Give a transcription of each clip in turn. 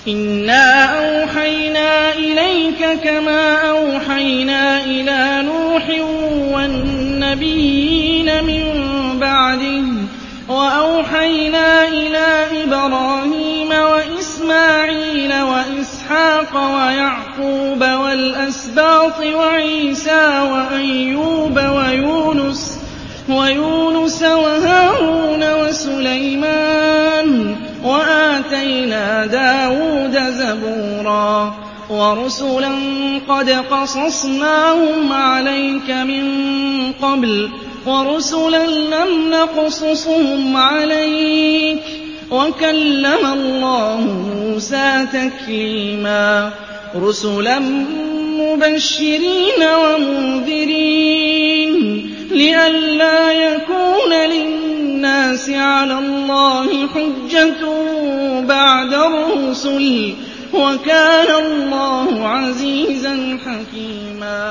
إِنَّا أَوْحَيْنَا إِلَيْكَ كَمَا أَوْحَيْنَا إِلَىٰ نُوحٍ وَالنَّبِيِّينَ مِن بَعْدِهِ وَأَوْحَيْنَا إِلَىٰ إِبْرَاهِيمَ وَإِسْمَاعِيلَ وَإِسْحَاقَ وَيَعْقُوبَ وَالْأَسْبَاطِ وَعِيسَىٰ وَأَيُّوبَ وَيُونُسَ وَهَارُونَ وَسُلَيْمَانَ وَآتَيْنَا دَاوُودَ زَبُورًا وَرُسُلًا قَدْ قَصَصْنَاهُمْ عَلَيْكَ مِن قَبْلُ وَرُسُلًا لَّمْ نَقْصُصْهُمْ عَلَيْكَ وَكَلَّمَ اللَّهُ مُوسَىٰ تَكْلِيمًا رُسُلًا مُّبَشِّرِينَ وَمُنذِرِينَ لِئَلَّا يَكُونَ لِلنَّاسِ عَلَى اللَّهِ حُجَّةٌ بَعْدَ الرُّسُلِ وَكَانَ اللَّهُ عَزِيزًا حَكِيمًا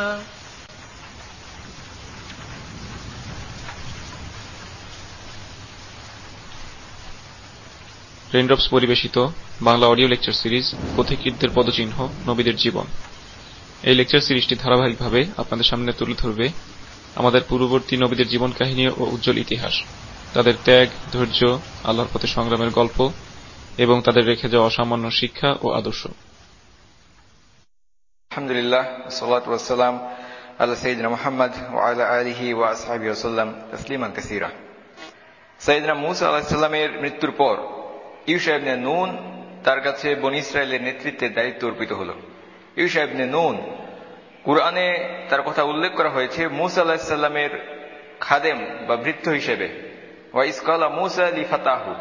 Raindrops পরিবেশিত Bangla audio lecture series পথিকৃতদের পদচিহ্ন নবীদের জীবন। এই লেকচার সিরিজটি ধারাবাহিকভাবে আপনাদের সামনে তুলে ধরবে আমাদের পূর্ববর্তী নবীদের জীবন কাহিনী ও উজ্জ্বল ইতিহাস, তাদের ত্যাগ, ধৈর্য, আল্লাহর পথে সংগ্রামের গল্প এবং তাদের রেখে যাওয়া অসামান্য শিক্ষা ও আদর্শ। আলহামদুলিল্লাহ, ওয়াসসালাতু ওয়াসসালাম আলা সাইয়্যিদিনা মুহাম্মদ ওয়া আলা আলিহি ওয়া আসহাবিহি ওয়াসাল্লাম তাসলিমান কাসীরা। সাইয়্যিদিনা মূসা আলাইহিস সালামের মৃত্যুর পর ইউশা ইবনে নুন তার কাছে বনী ইসরায়েলের নেতৃত্বের দায়িত্ব অর্পিত হল। ইউশা ইবনে নুন, কুরআনে তার কথা উল্লেখ করা হয়েছে মূসা আলাইহিস সালামের খাদেম বা ভৃত্য হিসেবে। ওয়া ইয ক্বালা মূসা লিফাতাহু,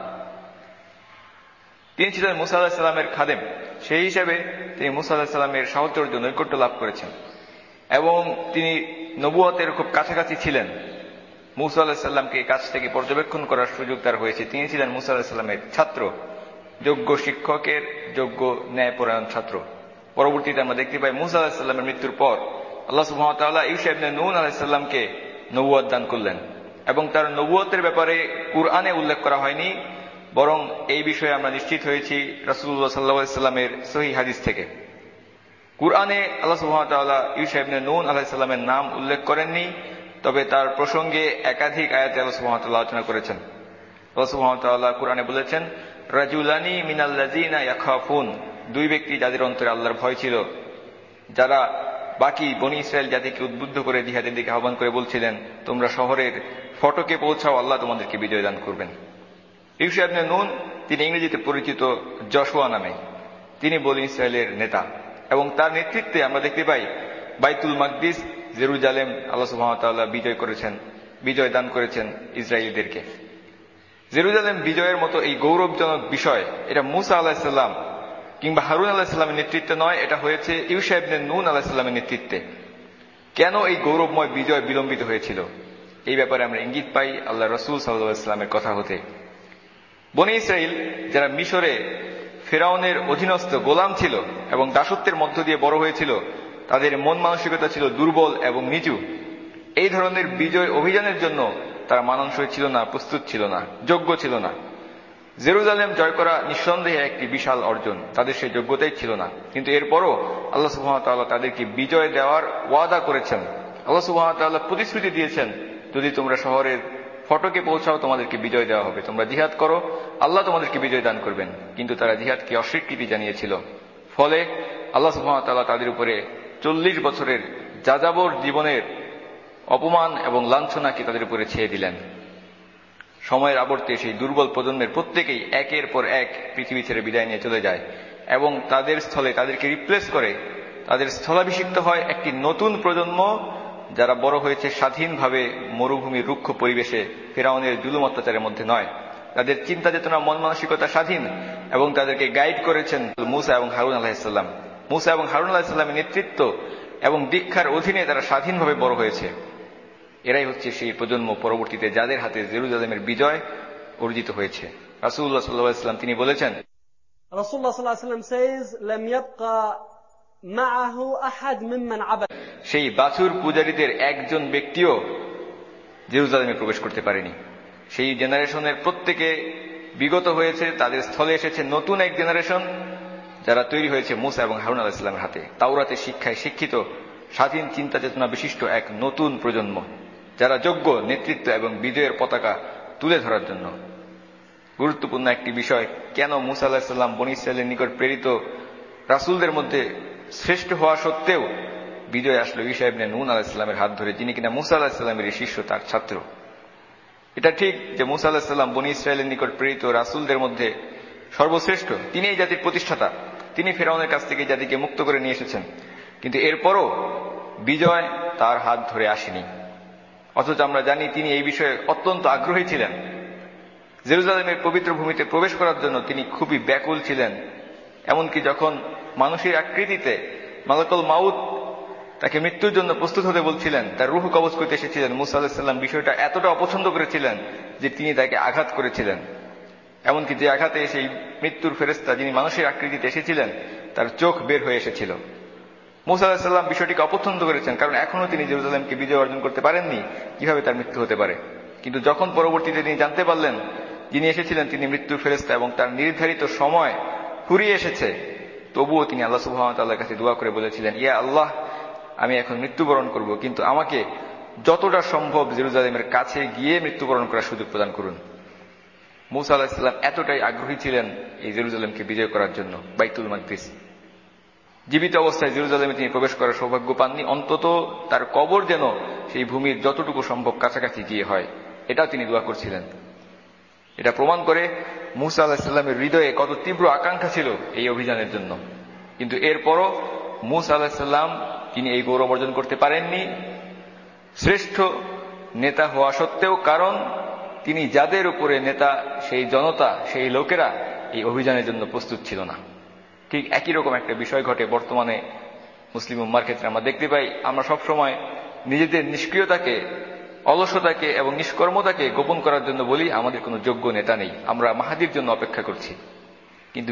তিনি ছিলেন মূসা আলাইহিস সালামের খাদেম। সেই হিসেবে তিনি মূসা আলাইহিস সালামের সাহচর্য, নৈকট্য লাভ করেছেন এবং তিনি নবুয়তের খুব কাছাকাছি ছিলেন। মূসা আলাইহিস সালামকে কাছ থেকে পর্যবেক্ষণ করার সুযোগ তার হয়েছে। তিনি ছিলেন মূসা আলাইহিস সালামের ছাত্র, যোগ্য শিক্ষকের যোগ্য ন্যায়পরায়ণ ছাত্র। পরবর্তীতে আমরা দেখতে পাই মূসা আলাইহিস সালামের মৃত্যুর পর আল্লাহ সুবহানাহু ওয়া তাআলা ইউশা ইবনে নুন আলাইহিস সালামকে নবুয়ত দান করলেন এবং তার নবুয়তের ব্যাপারে কুরআনে উল্লেখ করা হয়নি, বরং এই বিষয়ে আমরা নিশ্চিত হয়েছি রাসূলুল্লাহ সাল্লাল্লাহু আলাইহি ওয়াসাল্লামের সহিহ হাদিস থেকে। কুরআনে আল্লাহ সুবহানাহু ওয়া তাআলা ইউশা ইবনে নুন আলাইহিস সালামের নাম উল্লেখ করেননি, তবে তার প্রসঙ্গে একাধিক আয়াতে আল্লাহ সুবহানাহু ওয়া তাআলা আলোচনা করেছেন। আল্লাহ সুবহানাহু ওয়া তাআলা কুরআনে বলেছেন, রাজুলানি মিনাল্লাযিনা ইয়াখাফুন, দুই ব্যক্তি যাদের অন্তরে আল্লাহর ভয় ছিল, যারা বাকি বনী ইসরায়েল জাতিকে উদ্বুদ্ধ করে জিহাদের দিকে আহ্বান করে বলছিলেন, তোমরা শহরের ফটকে পৌঁছাও, আল্লাহ তোমাদেরকে বিজয় দান করবেন। ইউশা ইবনে নুন, তিনি ইংরেজিতে পরিচিত যশোয়া নামে, তিনি বনী ইসরায়েলের নেতা এবং তার নেতৃত্বে আমরা দেখতে পাই বাইতুল মাকদিস, জেরুজালেম আল্লাহ সুবহানাহু ওয়া তাআলা বিজয় দান করেছেন ইসরায়েলীদেরকে। জেরুজালেম বিজয়ের মতো এই গৌরবজনক বিষয়, এটা মূসা আলাইহিস সালাম কিংবা হারুন আলাইহিস সালামের নেতৃত্বে নয়, এটা হয়েছে ইউশা ইবনে নুন আলাইহিস সালামের নেতৃত্বে। কেন এই গৌরবময় বিজয় বিলম্বিত হয়েছিল, এই ব্যাপারে আমরা ইঙ্গিত পাই আল্লাহ রাসূল সাল্লাল্লাহু আলাইহি ওয়াসাল্লামের কথা হতে। বনী ইসরাইল যারা মিশরে ফেরাউনের অধীনস্থ গোলাম ছিল এবং দাসত্বের মধ্য দিয়ে বড় হয়েছিল, তাদের মন মানসিকতা ছিল দুর্বল এবং নিচু। এই ধরনের বিজয় অভিযানের জন্য তারা মানানসই ছিল না, প্রস্তুত ছিল না, যোগ্য ছিল না। জেরুজালেম জয় করা নিঃসন্দেহে একটি বিশাল অর্জন, তাদের সেই যোগ্যতাই ছিল না। কিন্তু এরপরও আল্লাহ সুবহানাহু ওয়া তাআলা তাদেরকে বিজয় দেওয়ার ওয়াদা করেছেন। আল্লাহ সুবহানাহু ওয়া তাআলা প্রতিশ্রুতি দিয়েছেন, যদি তোমরা শহরের ফটকে পৌঁছাও তোমাদেরকে বিজয় দেওয়া হবে, তোমরা জিহাদ করো, আল্লাহ তোমাদেরকে বিজয় দান করবেন। কিন্তু তারা জিহাদকে অস্বীকৃতি জানিয়েছিল। ফলে আল্লাহ সুবহানাহু ওয়া তাআলা তাদের উপরে 40 বছরের যাযাবর জীবনের অপমান এবং লাঞ্ছনাকে তাদের উপরে ছেয়ে দিলেন। সময়ের আবর্তে সেই দুর্বল প্রজন্মের প্রত্যেকেই একের পর এক পৃথিবী ছেড়ে বিদায় নিয়ে চলে যায় এবং তাদের স্থলে, তাদেরকে রিপ্লেস করে, তাদের স্থলাভিষিক্ত হয় একটি নতুন প্রজন্ম, যারা বড় হয়েছে স্বাধীনভাবে মরুভূমির রুক্ষ পরিবেশে, ফিরআউনের জুলুম অত্যাচারের মধ্যে নয়। তাদের চিন্তা চেতনা, মন মানসিকতা স্বাধীন এবং তাদেরকে গাইড করেছেন মূসা এবং হারুন আলাইহিস সালাম। মূসা এবং হারুন আলাইহিস সালামের নেতৃত্ব এবং দীক্ষার অধীনে তারা স্বাধীনভাবে বড় হয়েছে। এরাই হচ্ছে সেই প্রজন্ম পরবর্তীতে যাদের হাতে জেরুজালেমের বিজয় অর্জিত হয়েছে। রাসূলুল্লাহ সাল্লাল্লাহু আলাইহি ওয়াসাল্লাম তিনি বলেছেন, রাসূলুল্লাহ সাল্লাল্লাহু আলাইহি ওয়াসাল্লাম says lam yabqa ma'ahu ahad mimman abad, সেই বাছুর পূজারীদের একজন ব্যক্তিও জেরুজালেমে প্রবেশ করতে পারেনি। সেই জেনারেশনের প্রত্যেকে বিগত হয়েছে, তাদের স্থলে এসেছে নতুন এক জেনারেশন, যারা তৈরি হয়েছে মুসা এবং হারুন আলাইহিস সালামের হাতে। তাওরাতের শিক্ষায় শিক্ষিত স্বাধীন চিন্তা চেতনা বিশিষ্ট এক নতুন প্রজন্ম, যারা যোগ্য নেতৃত্ব এবং বিজয়ের পতাকা তুলে ধরার জন্য। গুরুত্বপূর্ণ একটি বিষয়, কেন মুসা আলাইহিস সালাম বনী ইসরাইলের নিকট প্রেরিত রাসূলদের মধ্যে শ্রেষ্ঠ হওয়া সত্ত্বেও বিজয় আসলো ঈসা ইবনে নূন আলাইহিস সালামের হাত ধরে, যিনি কিনা মুসা আলাইহিস সালামের শিষ্য, তার ছাত্র। এটা ঠিক যে মুসা আলাইহিস সালাম বনী ইসরাইলের নিকট প্রেরিত রাসূলদের মধ্যে সর্বশ্রেষ্ঠ, তিনি এই জাতির প্রতিষ্ঠাতা, তিনি ফেরাউনের কাছ থেকে জাতিকে মুক্ত করে নিয়ে এসেছেন, কিন্তু এরপরও বিজয় তার হাত ধরে আসেনি। অথচ আমরা জানি তিনি এই বিষয়ে অত্যন্ত আগ্রহী ছিলেন। জেরুজালেমের পবিত্র ভূমিতে প্রবেশ করার জন্য তিনি খুবই ব্যাকুল ছিলেন। এমনকি যখন মানুষের আকৃতিতে মালাকুল মাউত তাকে মৃত্যুর জন্য প্রস্তুত হতে বলছিলেন, তার রূহ কবজ করতে এসেছিলেন, মুসা আলাইহিস সালাম বিষয়টা এতটা অপছন্দ করেছিলেন যে তিনি তাকে আঘাত করেছিলেন। এমনকি যে আঘাতে সেই মৃত্যুর ফেরেশতা যিনি মানুষের আকৃতিতে এসেছিলেন, তার চোখ বের হয়ে এসেছিল। মুসা আলাইহিস সালাম বিষয়টিকে অপছন্দ করেছেন, কারণ এখনো তিনি জেরুজালেমকে বিজয় অর্জন করতে পারেননি, কিভাবে তার মৃত্যু হতে পারে। কিন্তু যখন পরবর্তীতে তিনি জানতে পারলেন যিনি এসেছিলেন তিনি মৃত্যুর ফেরেশতা এবং তার নির্ধারিত সময় ফুরিয়ে এসেছে, তবুও তিনি আল্লাহ সুবহানাহু ওয়া তাআলার কাছে দোয়া করে বলেছিলেন, ইয়া আল্লাহ, আমি এখন মৃত্যুবরণ করব, কিন্তু আমাকে যতটা সম্ভব জেরুজালেমের কাছে গিয়ে মৃত্যুবরণ করার সুযোগ প্রদান করুন। মুসা আলাইহিস সালাম এতটাই আগ্রহী ছিলেন এই জেরুজালেমকে বিজয় করার জন্য, বাইতুল মাকদিস। জীবিত অবস্থায় জেরুজালেমে তিনি প্রবেশ করার সৌভাগ্য পাননি, অন্তত তার কবর যেন সেই ভূমির যতটুকু সম্ভব কাছাকাছি গিয়ে হয়, এটাও তিনি দোয়া করছিলেন। এটা প্রমাণ করে মুসা আলাইহিস সালামের হৃদয়ে কত তীব্র আকাঙ্ক্ষা ছিল এই অভিযানের জন্য। কিন্তু এরপরও মুসা আলাইহিস সালাম তিনি এই গৌরব অর্জন করতে পারেননি শ্রেষ্ঠ নেতা হওয়া সত্ত্বেও, কারণ তিনি যাদের উপরে নেতা, সেই জনতা, সেই লোকেরা এই অভিযানের জন্য প্রস্তুত ছিল না। ঠিক একই রকম একটা বিষয় ঘটে বর্তমানে মুসলিম উম্মার ক্ষেত্রে। আমরা দেখতে পাই, আমরা সবসময় নিজেদের নিষ্ক্রিয়তাকে, অলসতাকে এবং নিষ্কর্মতাকে গোপন করার জন্য বলি আমাদের কোনো যোগ্য নেতা নেই, আমরা মাহাদির জন্য অপেক্ষা করছি। কিন্তু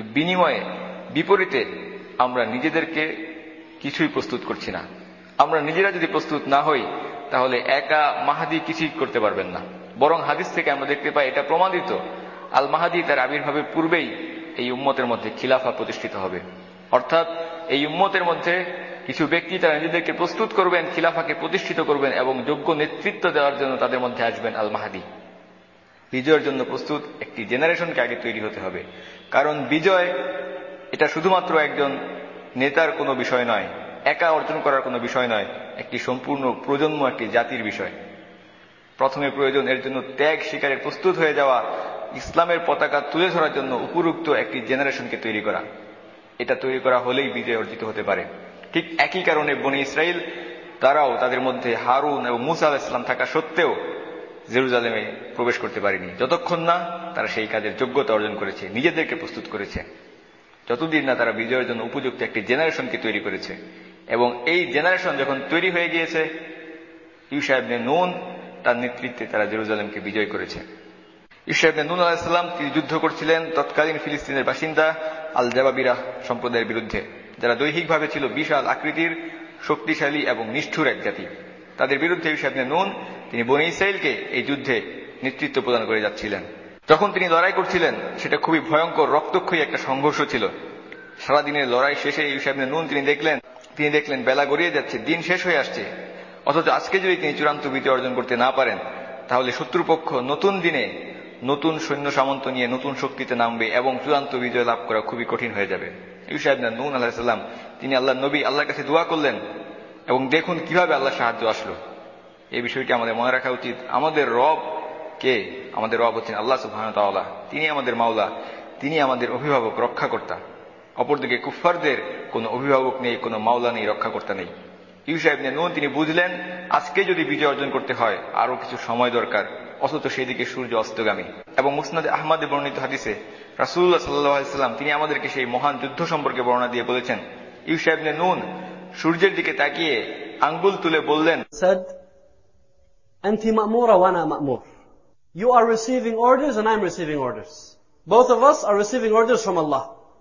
বিপরীতে আমরা নিজেদেরকে কিছুই প্রস্তুত করছি না। আমরা নিজেরা যদি প্রস্তুত না হই তাহলে একা মাহাদি কিছুই করতে পারবেন না। বরং হাদিস থেকে আমরা দেখতে পাই এটা প্রমাণিত, আল মাহাদি তার আবির্ভাবের পূর্বেই এই উম্মতের মধ্যে খিলাফা প্রতিষ্ঠিত হবে। অর্থাৎ এই উম্মতের মধ্যে কিছু ব্যক্তি তারা নিজেদেরকে প্রস্তুত করবেন, খিলাফাকে প্রতিষ্ঠিত করবেন এবং যোগ্য নেতৃত্ব দেওয়ার জন্য তাদের মধ্যে আসবেন আল মাহাদি। বিজয়ের জন্য প্রস্তুত একটি জেনারেশনকে আগে তৈরি হতে হবে, কারণ বিজয় এটা শুধুমাত্র একজন নেতার কোনো বিষয় নয়, একা অর্জন করার কোনো বিষয় নয়, একটি সম্পূর্ণ প্রজন্ম, একটি জাতির বিষয়। প্রথমে প্রয়োজন এর জন্য ত্যাগ স্বীকারের প্রস্তুত হয়ে যাওয়া, ইসলামের পতাকা তুলে ধরার জন্য উপযুক্ত একটি জেনারেশনকে তৈরি করা। এটা তৈরি করা হলেই বিজয় অর্জিত হতে পারে। ঠিক একই কারণে বনী ইসরাইল তারাও তাদের মধ্যে হারুন এবং মুসা আলাইহিস সালাম থাকা সত্ত্বেও জেরুজালেমে প্রবেশ করতে পারেনি, যতক্ষণ না তারা সেই কাজের যোগ্যতা অর্জন করেছে, নিজেদেরকে প্রস্তুত করেছে, যতদিন না তারা বিজয়ের জন্য উপযুক্ত একটি জেনারেশনকে তৈরি করেছে। এবং এই জেনারেশন যখন তৈরি হয়ে গিয়েছে, ইউশা ইবনে নুন তার নেতৃত্বে তারা জেরুজালেমকে বিজয় করেছে। ইউশা ইবনে নুন আলাইহিস সালাম তিনি যুদ্ধ করছিলেন তৎকালীন ফিলিস্তিনের বাসিন্দা আল জাবাবিরা সম্প্রদায়ের বিরুদ্ধে, যারা দৈহিকভাবে ছিল বিশাল আকৃতির, শক্তিশালী এবং নিষ্ঠুর এক জাতি। তাদের বিরুদ্ধে ইউশা ইবনে নুন তিনি বনী ইসরাইলকে এই যুদ্ধে নেতৃত্ব প্রদান করে যাচ্ছিলেন। যখন তিনি লড়াই করছিলেন সেটা খুবই ভয়ঙ্কর রক্তক্ষয়ী একটা সংঘর্ষ ছিল। সারাদিনের লড়াই শেষে ইউশা ইবনে নুন তিনি দেখলেন বেলা গড়িয়ে যাচ্ছে, দিন শেষ হয়ে আসছে। অথচ আজকে যদি তিনি চূড়ান্ত বিজয় অর্জন করতে না পারেন তাহলে শত্রুপক্ষ নতুন দিনে নতুন সৈন্য সামন্ত নিয়ে নতুন শক্তিতে নামবে এবং চূড়ান্ত বিজয় লাভ করা খুবই কঠিন হয়ে যাবে। ইউশা ইবনে নুন আলাইহিস সালাম তিনি আল্লাহর নবী, আল্লাহর কাছে দোয়া করলেন এবং দেখুন কিভাবে আল্লাহর সাহায্য আসলো। এই বিষয়টি আমাদের মনে রাখা উচিত। আমাদের রব কে? আমাদের রব হচ্ছেন আল্লাহ সুবহানাহু ওয়া তাআলা। তিনি আমাদের মাওলা, তিনি আমাদের অভিভাবক, রক্ষাকর্তা। অপরদিকে কুফফারদের কোনো অভিভাবক নেই, কোনো মাওলা নেই, রক্ষাকর্তা নেই। ইউশা ইবনে নুন তিনি বুঝলেন আজকে যদি বিজয় অর্জন করতে হয় আরো কিছু সময় দরকার, অথচ সেদিকে সূর্য অস্তগামী। এবং মুসনাদে আহমদে বর্ণিত হাদিসে রাসূলুল্লাহ সাল্লাল্লাহু আলাইহি ওয়াসাল্লাম তিনি আমাদেরকে সেই মহান যুদ্ধ সম্পর্কে বর্ণনা দিয়ে বলেছেন, ইউশা ইবনে নুন সূর্যের দিকে তাকিয়ে আঙ্গুল তুলে বললেন, Anti ma'mura wa ana ma'mur. You are receiving orders and I'm receiving orders. Both of us are receiving orders from Allah.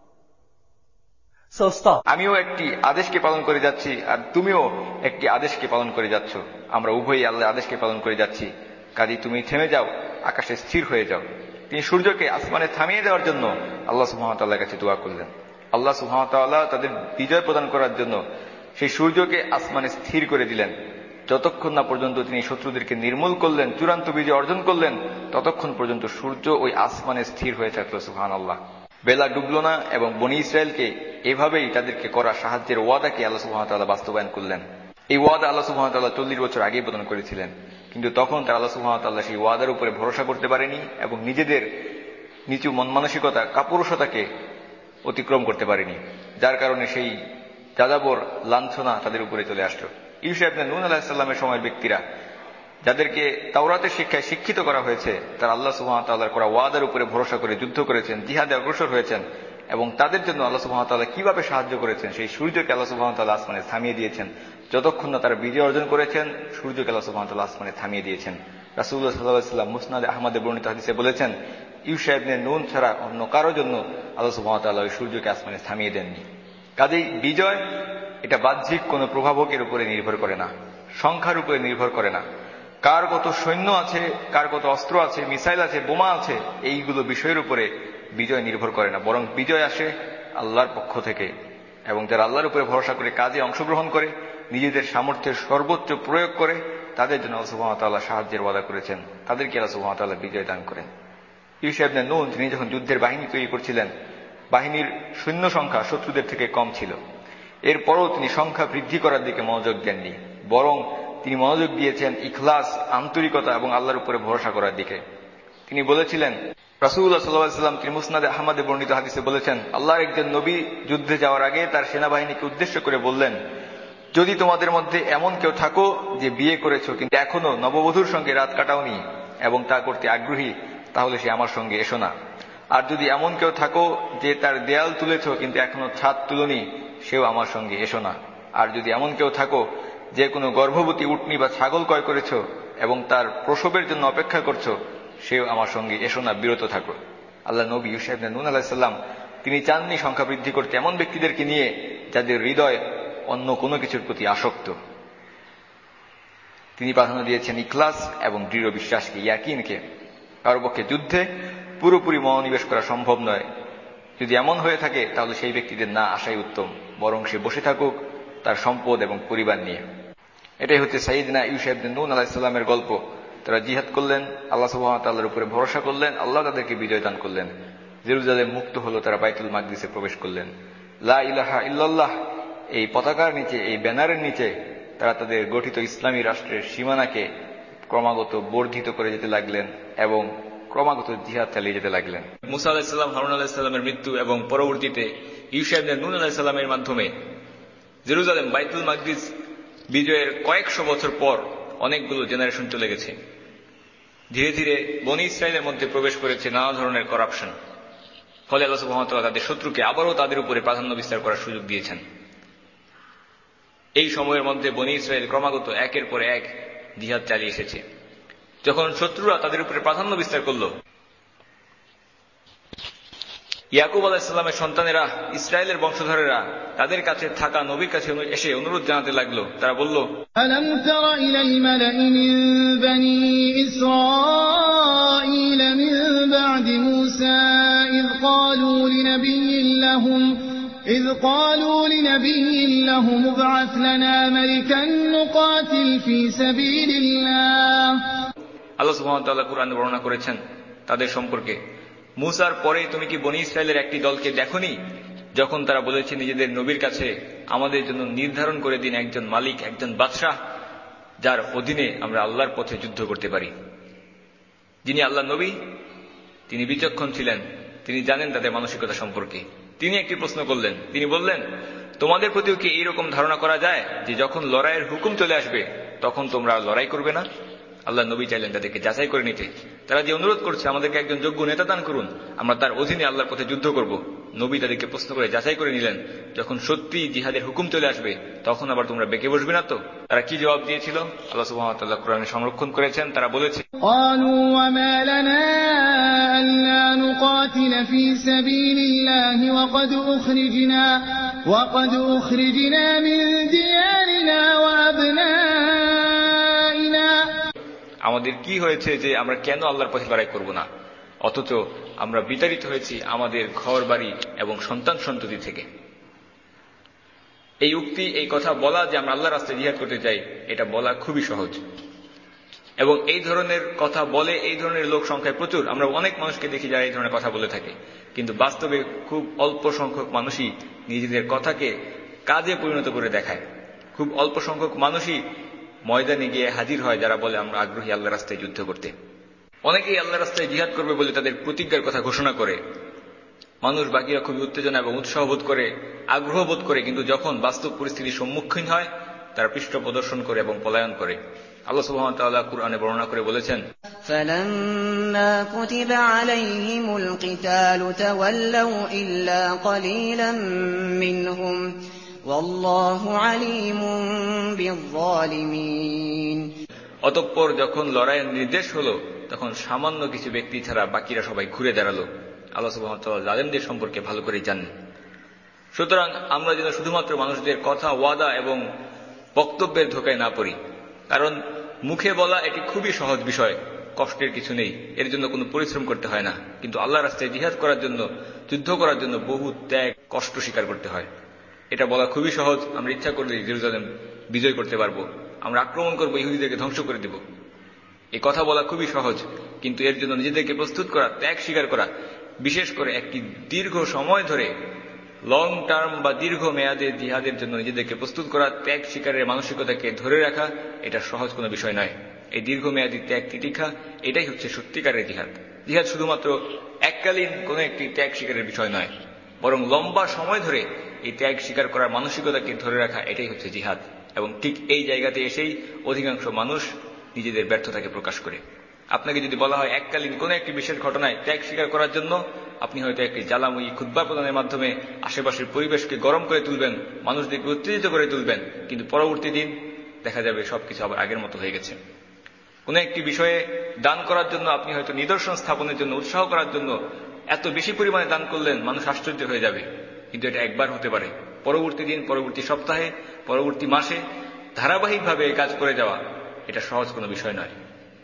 So stop. আমিও একটি আদেশকে পালন করে যাচ্ছি আর তুমিও একটি আদেশকে পালন করে যাচ্ছ। আমরা উভয়ই আল্লাহর আদেশকে পালন করে যাচ্ছি। কাজেই তুমি থেমে যাও, আকাশে স্থির হয়ে যাও। তিনি সূর্যকে আসমানে থামিয়ে দেওয়ার জন্য আল্লাহ সুবহানাহু ওয়া তাআলার কাছে দোয়া করলেন। আল্লাহ সুবহানাহু ওয়া তাআলা তাদের বিজয় প্রদান করার জন্য সেই সূর্যকে আসমানে স্থির করে দিলেন। যতক্ষণ না পর্যন্ত তিনি শত্রুদেরকে নির্মূল করলেন, চূড়ান্ত বিজয় অর্জন করলেন, ততক্ষণ পর্যন্ত সূর্য ওই আসমানে স্থির হয়ে থাকলো। সুবহানাল্লাহ। বেলা ডুবল না এবং বনী ইসরায়েলকে এভাবেই তাদেরকে করা সাহায্যের ওয়াদাকে আল্লাহ সুবহানাহু ওয়া তাআলা বাস্তবায়ন করলেন। এই ওয়াদা আল্লাহ সুবহানাহু ওয়া তাআলা 40 বছর আগেই প্রদান করেছিলেন, কিন্তু তখন তারা আল্লাহ সুবহানাহু ওয়া তাআলা সেই ওয়াদার উপরে ভরসা করতে পারেনি এবং নিজেদের নিচু মন মানসিকতা, কাপুরুষতাকে অতিক্রম করতে পারেনি, যার কারণে সেই যাযাবর লাঞ্ছনা তাদের উপরে চলে আসলো। ইউসা ইবনে নূন আলাইহিস সালামের সময়ের ব্যক্তিরা যাদেরকে তাওরাতের শিক্ষায় শিক্ষিত করা হয়েছে, তারা আল্লাহ সুবহানাহু ওয়া তাআলার করা ওয়াদার উপরে ভরসা করে যুদ্ধ করেছেন, জিহাদে অগ্রসর হয়েছেন এবং তাদের জন্য আল্লাহ সুবহানাহু ওয়া তাআলা কিভাবে সাহায্য করেছেন, সেই সূর্যকে আল্লাহ সুবহানাহু ওয়া তাআলা আসমানে থামিয়ে দিয়েছেন। যতক্ষণ না তারা বিজয় অর্জন করেছেন, সূর্যকে আল্লাহ সুবহানাহু ওয়া তাআলা আসমানে থামিয়ে দিয়েছেন। রাসূলুল্লাহ সাল্লাল্লাহু আলাইহি ওয়াসাল্লাম মুসনাদে আহমদে বর্ণিত হাদিসে বলেছেন, ইউসা ইবনে নূন ছাড়া অন্য কারো জন্য আল্লাহ সুবহানাহু ওয়া তাআলা ওই সূর্যকে আসমানে থামিয়ে দেননি। কাজেই বিজয় এটা বাহ্যিক কোনো প্রভাবকের উপরে নির্ভর করে না, সংখ্যার উপরে নির্ভর করে না, কার কত সৈন্য আছে, কার কত অস্ত্র আছে, মিসাইল আছে, বোমা আছে, এইগুলো বিষয়ের উপরে বিজয় নির্ভর করে না, বরং বিজয় আসে আল্লাহর পক্ষ থেকে। এবং যারা আল্লাহর উপরে ভরসা করে কাজে অংশগ্রহণ করে, নিজেদের সামর্থ্যের সর্বোচ্চ প্রয়োগ করে, তাদের জন্য আল্লাহ সুবহানাহু ওয়া তাআলা সাহায্যের ওয়াদা করেছেন, তাদেরকে আল্লাহ সুবহানাহু ওয়া তাআলা বিজয় দান করেন। ইউসা ইবনে নূন তিনি যখন যুদ্ধের বাহিনী তৈরি করছিলেন, বাহিনীর সৈন্য সংখ্যা শত্রুদের থেকে কম ছিল। এরপরও তিনি সংখ্যা বৃদ্ধি করার দিকে মনোযোগ দেননি, বরং তিনি মনোযোগ দিয়েছেন ইখলাস, আন্তরিকতা এবং আল্লাহর উপরে ভরসা করার দিকে। তিনি বলেছিলেন, রাসূলুল্লাহ সাল্লাল্লাহু আলাইহি ওয়াসাল্লাম তিনি মুসনাদে আহমদে বর্ণিত হাদিসে বলেছেন, আল্লাহর একজন নবী যুদ্ধে যাওয়ার আগে তার সেনাবাহিনীকে উদ্দেশ্য করে বললেন, যদি তোমাদের মধ্যে এমন কেউ থাকো যে বিয়ে করেছো কিন্তু এখনো নববধূর সঙ্গে রাত কাটাওনি এবং তা করতে আগ্রহী, তাহলে সে আমার সঙ্গে এসো না। আর যদি এমন কেউ থাকো যে তার দেয়াল তুলেছো কিন্তু এখনো ছাদ তুলনি, সেও আমার সঙ্গে এসো না। আর যদি এমন কেউ থাকো যে কোনো গর্ভবতী উটনি বা ছাগল ক্রয় করেছো এবং তার প্রসবের জন্য অপেক্ষা করছো, সেও আমার সঙ্গে এসো না, বিরত থাকো। আল্লাহ নবী ইউসা ইবনে নূন আলাইহিস সালাম তিনি চাননি সংখ্যা বৃদ্ধি করতে এমন ব্যক্তিদেরকে নিয়ে যাদের হৃদয় অন্য কোনো কিছুর প্রতি আসক্ত। তিনি প্রাধান্য দিয়েছেন ইখলাস এবং দৃঢ় বিশ্বাসকে, ইয়াকিনকে। কারো পক্ষে যুদ্ধে পুরোপুরি মনোনিবেশ করা সম্ভব নয়। যদি এমন হয়ে থাকে তাহলে সেই ব্যক্তিদের না আসাই উত্তম, বরং সে বসে থাকুক তার সম্পদ এবং পরিবার নিয়ে। এটাই হচ্ছে সাইয়েদনা ইউসা ইবনে নূন আলাইহিস সালামের গল্প। তারা জিহাদ করলেন, আল্লাহ সুবহানাহু ওয়া তাআলার উপরে ভরসা করলেন, আল্লাহ তাদেরকে বিজয় দান করলেন। জেরুজালেম মুক্ত হলো, তারা বাইতুল মাকদিসে প্রবেশ করলেন। লা ইলাহা ইল্লাল্লাহ এই পতাকার নিচে, এই ব্যানারের নিচে তারা তাদের গঠিত ইসলামী রাষ্ট্রের সীমানাকে ক্রমাগত বর্ধিত করে যেতে লাগলেন এবং ক্রমাগত জিহাদ চালিয়ে যেতে লাগলেন। মুসা আলাইহিস সালাম, হারুন আলাইহিস সালামের মৃত্যু এবং পরবর্তীতে ইউসা ইবনে নূন আলাইহিস সালামের মাধ্যমে জেরুজালেম, বাইতুল মাকদিস বিজয়ের কয়েকশো বছর পর অনেকগুলো জেনারেশন চলে গেছে। ধীরে ধীরে বনী ইসরায়েলের মধ্যে প্রবেশ করেছে নানা ধরনের করাপশন। ফলে আল্লাহ সুবহানাহু ওয়া তাআলা তাদের শত্রুকে আবারও তাদের উপরে প্রাধান্য বিস্তার করার সুযোগ দিয়েছেন। এই সময়ের মধ্যে বনী ইসরায়েল ক্রমাগত একের পর এক জিহাদ চালিয়ে এসেছে। যখন শত্রুরা তাদের উপরে প্রাধান্য বিস্তার করল, ইয়াকুব আলাইহিস সালামের সন্তানেরা, ইসরায়েলের বংশধরেরা তাদের কাছে থাকা নবীর কাছে এসে অনুরোধ জানাতে লাগলো। তারা বলল, আলাম তারা ইলাল মালা'i মিন বানি ইসরাঈল মিন বা'দি মূসা إذ قالوا لنبي لهم ابعث لنا ملكا نقاتل في سبيل الله। আল্লাহ সুবহানাহু ওয়া তাআলা কুরআনে বর্ণনা করেছেন তাদের সম্পর্কে, মুসার পরে তুমি কি বনী ইসরায়েলের একটি দলকে দেখোনি যখন তারা বলেছে নিজেদের নবীর কাছে, আমাদের জন্য নির্ধারণ করে দিন একজন মালিক, একজন বাদশাহ, যার অধীনে আমরা আল্লাহর পথে যুদ্ধ করতে পারি। যিনি আল্লাহ নবী তিনি বিচক্ষণ ছিলেন, তিনি জানেন তাদের মানসিকতা সম্পর্কে। তিনি একটি প্রশ্ন করলেন, তিনি বললেন, তোমাদের প্রতিও কি এইরকম ধারণা করা যায় যে যখন লড়াইয়ের হুকুম চলে আসবে তখন তোমরা লড়াই করবে না? আল্লাহ নবী চাইলেন তাদেরকে যাচাই করে নিতে। তারা যে অনুরোধ করছে আমাদেরকে একজন যোগ্য নেতা দান করুন, আমরা তার অধীনে আল্লাহর পথে যুদ্ধ করব, নবী তাদেরকে প্রশ্ন করে যাচাই করে নিলেন, যখন সত্যি জিহাদের হুকুম চলে আসবে তখন আবার তোমরা বেঁকে বসবে না তো? তারা কি জবাব দিয়েছিল আল্লাহ সুবহানাহু ওয়া তাআলা কুরআনে সংরক্ষণ করেছেন। তারা বলেছে, ক্বালু ওয়া মা লানা আল্লা নুকাতিল ফি সাবিলিল্লাহি ওয়া ক্বাদ উখরিজনা মিন দিয়ারিনা ওয়া আবনাইনা। আমাদের কি হয়েছে যে আমরা কেন আল্লাহর পথে লড়াই করব না, অথচ আমরা বিতাড়িত হয়েছি আমাদের ঘর বাড়ি এবং সন্তান সন্ততি থেকে। এই উক্তি, এই কথা বলা যে আমরা আল্লাহর রাস্তায় জিহাদ করতে চাই, এটা বলা খুবই সহজ। এবং এই ধরনের কথা বলে এই ধরনের লোক সংখ্যায় প্রচুর। আমরা অনেক মানুষকে দেখি যারা এই ধরনের কথা বলে থাকে, কিন্তু বাস্তবে খুব অল্প সংখ্যক মানুষই নিজেদের কথাকে কাজে পরিণত করে দেখায়। খুব অল্প সংখ্যক মানুষই ময়দানে গিয়ে হাজির হয় যারা বলে আমরা আগ্রহী আল্লাহর রাস্তায় যুদ্ধ করতে। অনেকেই আল্লাহর রাস্তায় জিহাদ করবে বলে তাদের প্রতিজ্ঞার কথা ঘোষণা করে। মানুষ বাকিরা খুবই উত্তেজনা এবং উৎসাহ বোধ করে, আগ্রহ বোধ করে, কিন্তু যখন বাস্তব পরিস্থিতির সম্মুখীন হয় তারা পৃষ্ঠ প্রদর্শন করে এবং পলায়ন করে। আল্লাহ সুবহানাহু ওয়া তাআলা কুরআনে বর্ণনা করে বলেছেন, فَلَمَّا كُتِبَ عَلَيْهِمُ الْقِتَالُ تَوَلَّوْا إِلَّا قَلِيلًا مِّنْهُمْ وَاللَّهُ عَلِيمٌ بِالظَّالِمِينَ। অতঃপর যখন লড়াইয়ের নির্দেশ হলো তখন সামান্য কিছু ব্যক্তি ছাড়া বাকিরা সবাই ঘুরে দাঁড়ালো। আল্লাহ সুবহানাহু ওয়া তাআলা জালেমদের সম্পর্কে ভালো করেই জানেন। সুতরাং আমরা যেন শুধুমাত্র মানুষদের কথা, ওয়াদা এবং বক্তব্যের ধোকায় না পড়ি। কারণ মুখে বলা এটি খুবই সহজ বিষয়, কষ্টের কিছু নেই, এর জন্য কোনো পরিশ্রম করতে হয় না। কিন্তু আল্লাহর রাস্তায় জিহাদ করার জন্য, যুদ্ধ করার জন্য বহু ত্যাগ, কষ্ট স্বীকার করতে হয়। এটা বলা খুবই সহজ, আমরা ইচ্ছা করলে জেরুজালেম বিজয় করতে পারবো, আমরা আক্রমণ করবো, ইহুদিদেরকে ধ্বংস করে দেব। এই কথা বলা খুবই সহজ, কিন্তু এর জন্য নিজেদেরকে প্রস্তুত করা, ত্যাগ স্বীকার করা, বিশেষ করে একটি দীর্ঘ সময় ধরে লং টার্ম বা দীর্ঘ মেয়াদে জিহাদের জন্য নিজেদেরকে প্রস্তুত করা, ত্যাগ স্বীকারের মানসিকতাকে ধরে রাখা, এটা সহজ কোনো বিষয় নয়। এই দীর্ঘমেয়াদী ত্যাগ তিতিক্ষা, এটাই হচ্ছে সত্যিকারের জিহাদ। জিহাদ শুধুমাত্র এককালীন কোনো একটি ত্যাগ স্বীকারের বিষয় নয়, বরং লম্বা সময় ধরে এই ত্যাগ স্বীকার করার মানসিকতাকে ধরে রাখা, এটাই হচ্ছে জিহাদ। এবং ঠিক এই জায়গাতে এসেই অধিকাংশ মানুষ নিজেদের ব্যর্থতাকে প্রকাশ করে। আপনাকে যদি বলা হয় এককালীন কোনো একটি বিশেষ ঘটনায় ত্যাগ স্বীকার করার জন্য, আপনি হয়তো একটি জ্বালাময়ী খুতবা প্রদানের মাধ্যমে আশেপাশের পরিবেশকে গরম করে তুলবেন, মানুষদেরকে উত্তেজিত করে তুলবেন, কিন্তু পরবর্তী দিন দেখা যাবে সবকিছু আবার আগের মতো হয়ে গেছে। কোনো একটি বিষয়ে দান করার জন্য আপনি হয়তো নিদর্শন স্থাপনের জন্য, উৎসাহ করার জন্য এত বেশি পরিমাণে দান করলেন, মানুষ আশ্চর্য হয়ে যাবে। কিন্তু এটা একবার হতে পারে, পরবর্তী দিন, পরবর্তী সপ্তাহে, পরবর্তী মাসে ধারাবাহিকভাবে এই কাজ করে যাওয়া, এটা সহজ কোনো বিষয় নয়।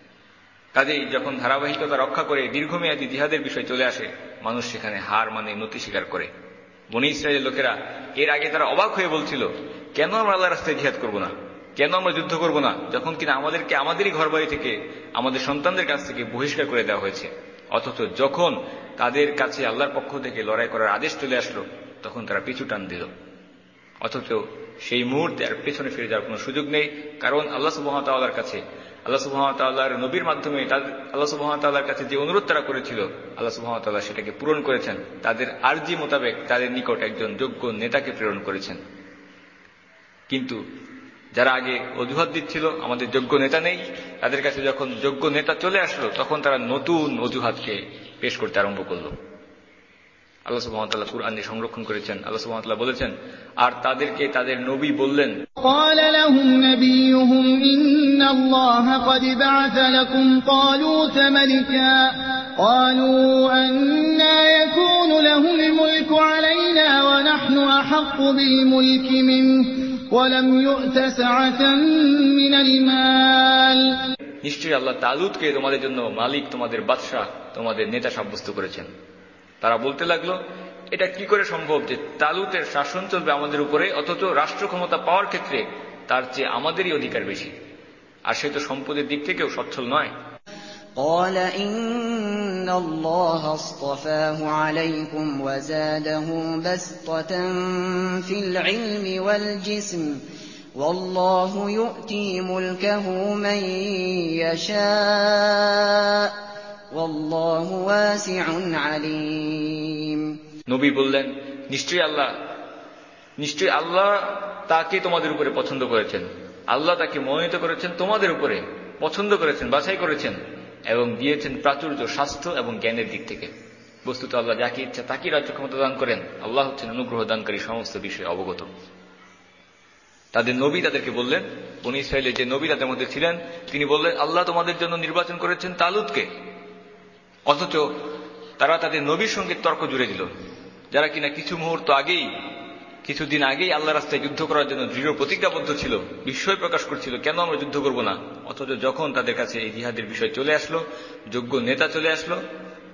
কাজেই যখন ধারাবাহিকতা রক্ষা করে দীর্ঘমেয়াদী জিহাদের বিষয় চলে আসে, মানুষ সেখানে হার মানে নতি স্বীকার করে। বনী ইসরায়েলের লোকেরা এর আগে তারা অবাক হয়ে বলছিল, কেন আমরা আল্লাহর রাস্তায় জিহাদ করব না, কেন আমরা যুদ্ধ করব না, যখন কিনা আমাদেরকে আমাদেরই ঘরবাড়ি থেকে, আমাদের সন্তানদের কাছ থেকে বহিষ্কার করে দেওয়া হয়েছে। অথচ যখন তাদের কাছে আল্লাহর পক্ষ থেকে লড়াই করার আদেশ চলে আসলো, তখন তারা পিছু টান দিল। অথচ সেই মুহূর্তে আর পেছনে ফিরে যাওয়ার কোনো সুযোগ নেই, কারণ আল্লাহ সুবহানাহু ওয়া তাআলার কাছে, আল্লাহ সুবহানাহু ওয়া তাআলার নবীর মাধ্যমে আল্লাহ সুবহানাহু ওয়া তাআলার কাছে যে অনুরোধ তারা করেছিল, আল্লাহ সুবহানাহু ওয়া তাআলা সেটাকে পূরণ করেছেন। তাদের আরজি মোতাবেক তাদের নিকট একজন যোগ্য নেতাকে প্রেরণ করেছেন। কিন্তু যারা আগে অজুহাত দিচ্ছিল আমাদের যোগ্য নেতা নেই, তাদের কাছে যখন যোগ্য নেতা চলে আসলো, তখন তারা নতুন অজুহাতকে পেশ করতে আরম্ভ করলো। আল্লাহ সুবহানাহু ওয়া তাআলা কুরআনে সংরক্ষণ করেছেন। আল্লাহ সুবহানাহু ওয়া তাআলা বলেছেন, আর তাদেরকে তাদের নবী বললেন, قال لهم نبيهم إن الله قد بعث لكم طالوت ملكا قالوا أنى يكون له الملك علينا ونحن أحق بالملك منه ولم يؤت سعة من المال। নিশ্চয়ই আল্লাহ তালুতকে তোমাদের জন্য মালিক, তোমাদের বাদশাহ, তোমাদের নেতা সাব্যস্ত করেছেন। তারা বলতে লাগলো, এটা কি করে সম্ভব যে তালুতের শাসন চলবে আমাদের উপরে, অথচ রাষ্ট্র ক্ষমতা পাওয়ার ক্ষেত্রে তার চেয়ে আমাদেরই অধিকার বেশি, আর সে তো সম্পদের দিক থেকেও সচ্ছল নয়। قال إن الله اصطفاه عليكم وزاده بسطة في العلم والجسم والله يؤتي ملكه من يشاء والله واسع عليم। নবী বললেন, নিশ্চয়ই আল্লাহ তাকে তোমাদের উপরে পছন্দ করেছেন, আল্লাহ তাকে মনোনীত করেছেন, তোমাদের উপরে পছন্দ করেছেন, বাছাই করেছেন এবং দিয়েছেন প্রাচুর্য, স্বাস্থ্য এবং জ্ঞানের দিক থেকে। বস্তুত আল্লাহ যাকে ইচ্ছা তাকে রাজ্য ক্ষমতা দান করেন। আল্লাহ হচ্ছেন অনুগ্রহ দানকারী, সমস্ত বিষয়ে অবগত। তাদের নবী তাদেরকে বললেন, বনী ইসরায়েলের যে নবী তাদের মধ্যে ছিলেন, তিনি বললেন, আল্লাহ তোমাদের জন্য নির্বাচন করেছেন তালুতকে। অথচ তারা তাদের নবীর সঙ্গে তর্ক জুড়ে দিল, যারা কিনা কিছুদিন আগেই আল্লাহ রাস্তায় যুদ্ধ করার জন্য দৃঢ় প্রতিজ্ঞাবদ্ধ ছিল, বিস্ময় প্রকাশ করছিল, কেন আমরা যুদ্ধ করব না। অথচ যখন তাদের কাছে এই জিহাদের বিষয় চলে আসলো, যোগ্য নেতা চলে আসলো,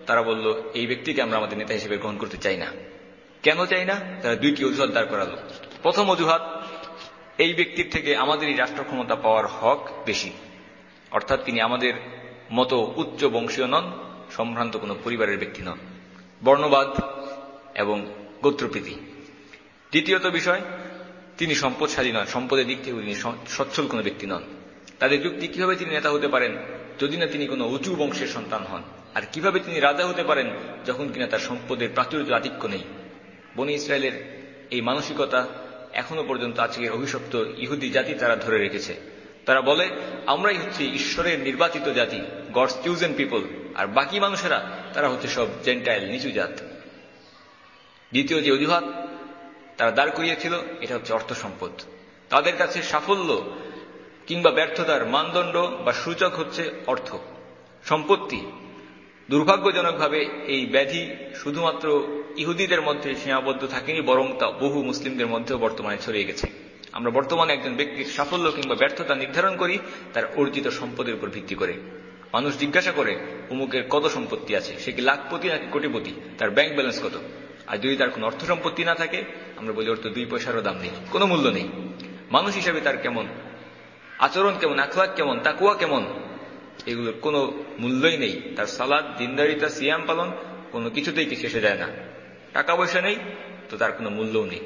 তারা বলল, এই ব্যক্তিকে আমরা আমাদের নেতা হিসেবে গ্রহণ করতে চাই না। কেন চাই না? তারা দুইটি অজুহাত দাঁড় করালো। প্রথম অজুহাত, এই ব্যক্তির থেকে আমাদের এই রাষ্ট্র ক্ষমতা পাওয়ার হক বেশি, অর্থাৎ তিনি আমাদের মতো উচ্চ বংশীয় নন, সম্ভ্রান্ত কোনো পরিবারের ব্যক্তি নন, বর্ণবাদ এবং গোত্রপ্রীতি। দ্বিতীয়ত বিষয়, তিনি সম্পদশালী নন, সম্পদের দিক থেকে তিনি সচ্ছল কোনো ব্যক্তি নন। তাদের যুক্তি, কিভাবে তিনি নেতা হতে পারেন যদি না তিনি কোনো উঁচু বংশের সন্তান হন, আর কিভাবে তিনি রাজা হতে পারেন যখন কিনা তার সম্পদের প্রাচুর্য আধিক্য নেই। বনী ইসরায়েলের এই মানসিকতা এখনো পর্যন্ত আজকের অভিশপ্ত ইহুদি জাতি তারা ধরে রেখেছে। তারা বলে, আমরাই হচ্ছে ঈশ্বরের নির্বাচিত জাতি, গডস চুজেন পিপল, আর বাকি মানুষেরা তারা হচ্ছে সব জেন্টাইল, নিচু জাত। দ্বিতীয় যে অজুহাত তারা দাঁড় করিয়েছিল, এটা হচ্ছে অর্থ সম্পদ। তাদের কাছে সাফল্য কিংবা ব্যর্থতার মানদণ্ড বা সূচক হচ্ছে অর্থ সম্পত্তি। দুর্ভাগ্যজনকভাবে এই ব্যাধি শুধুমাত্র ইহুদিদের মধ্যে সীমাবদ্ধ থাকেনি, বরং তা বহু মুসলিমদের মধ্যেও বর্তমানে ছড়িয়ে গেছে। আমরা বর্তমানে একজন ব্যক্তির সাফল্য কিংবা ব্যর্থতা নির্ধারণ করি তার অর্জিত সম্পদের উপর ভিত্তি করে। মানুষ জিজ্ঞাসা করে, অমুকের কত সম্পত্তি আছে, সে কি লাখপতি নাকি কোটিপতি, তার ব্যাংক ব্যালেন্স কত। আর যদি তার কোনো অর্থ সম্পত্তি না থাকে, আমরা বলি ওর তো 2 পয়সারও দাম নেই, কোনো মূল্য নেই। মানুষ হিসেবে তার কেমন আচরণ, কেমন আখলাক, কেমন তাকওয়া কেমন, এগুলোর কোনো মূল্যই নেই। তার সালাত, দিনদারিতা, সিয়াম পালন কোনো কিছুতেই কিছু এসে যায় না। টাকা পয়সা নেই তো তার কোনো মূল্যও নেই।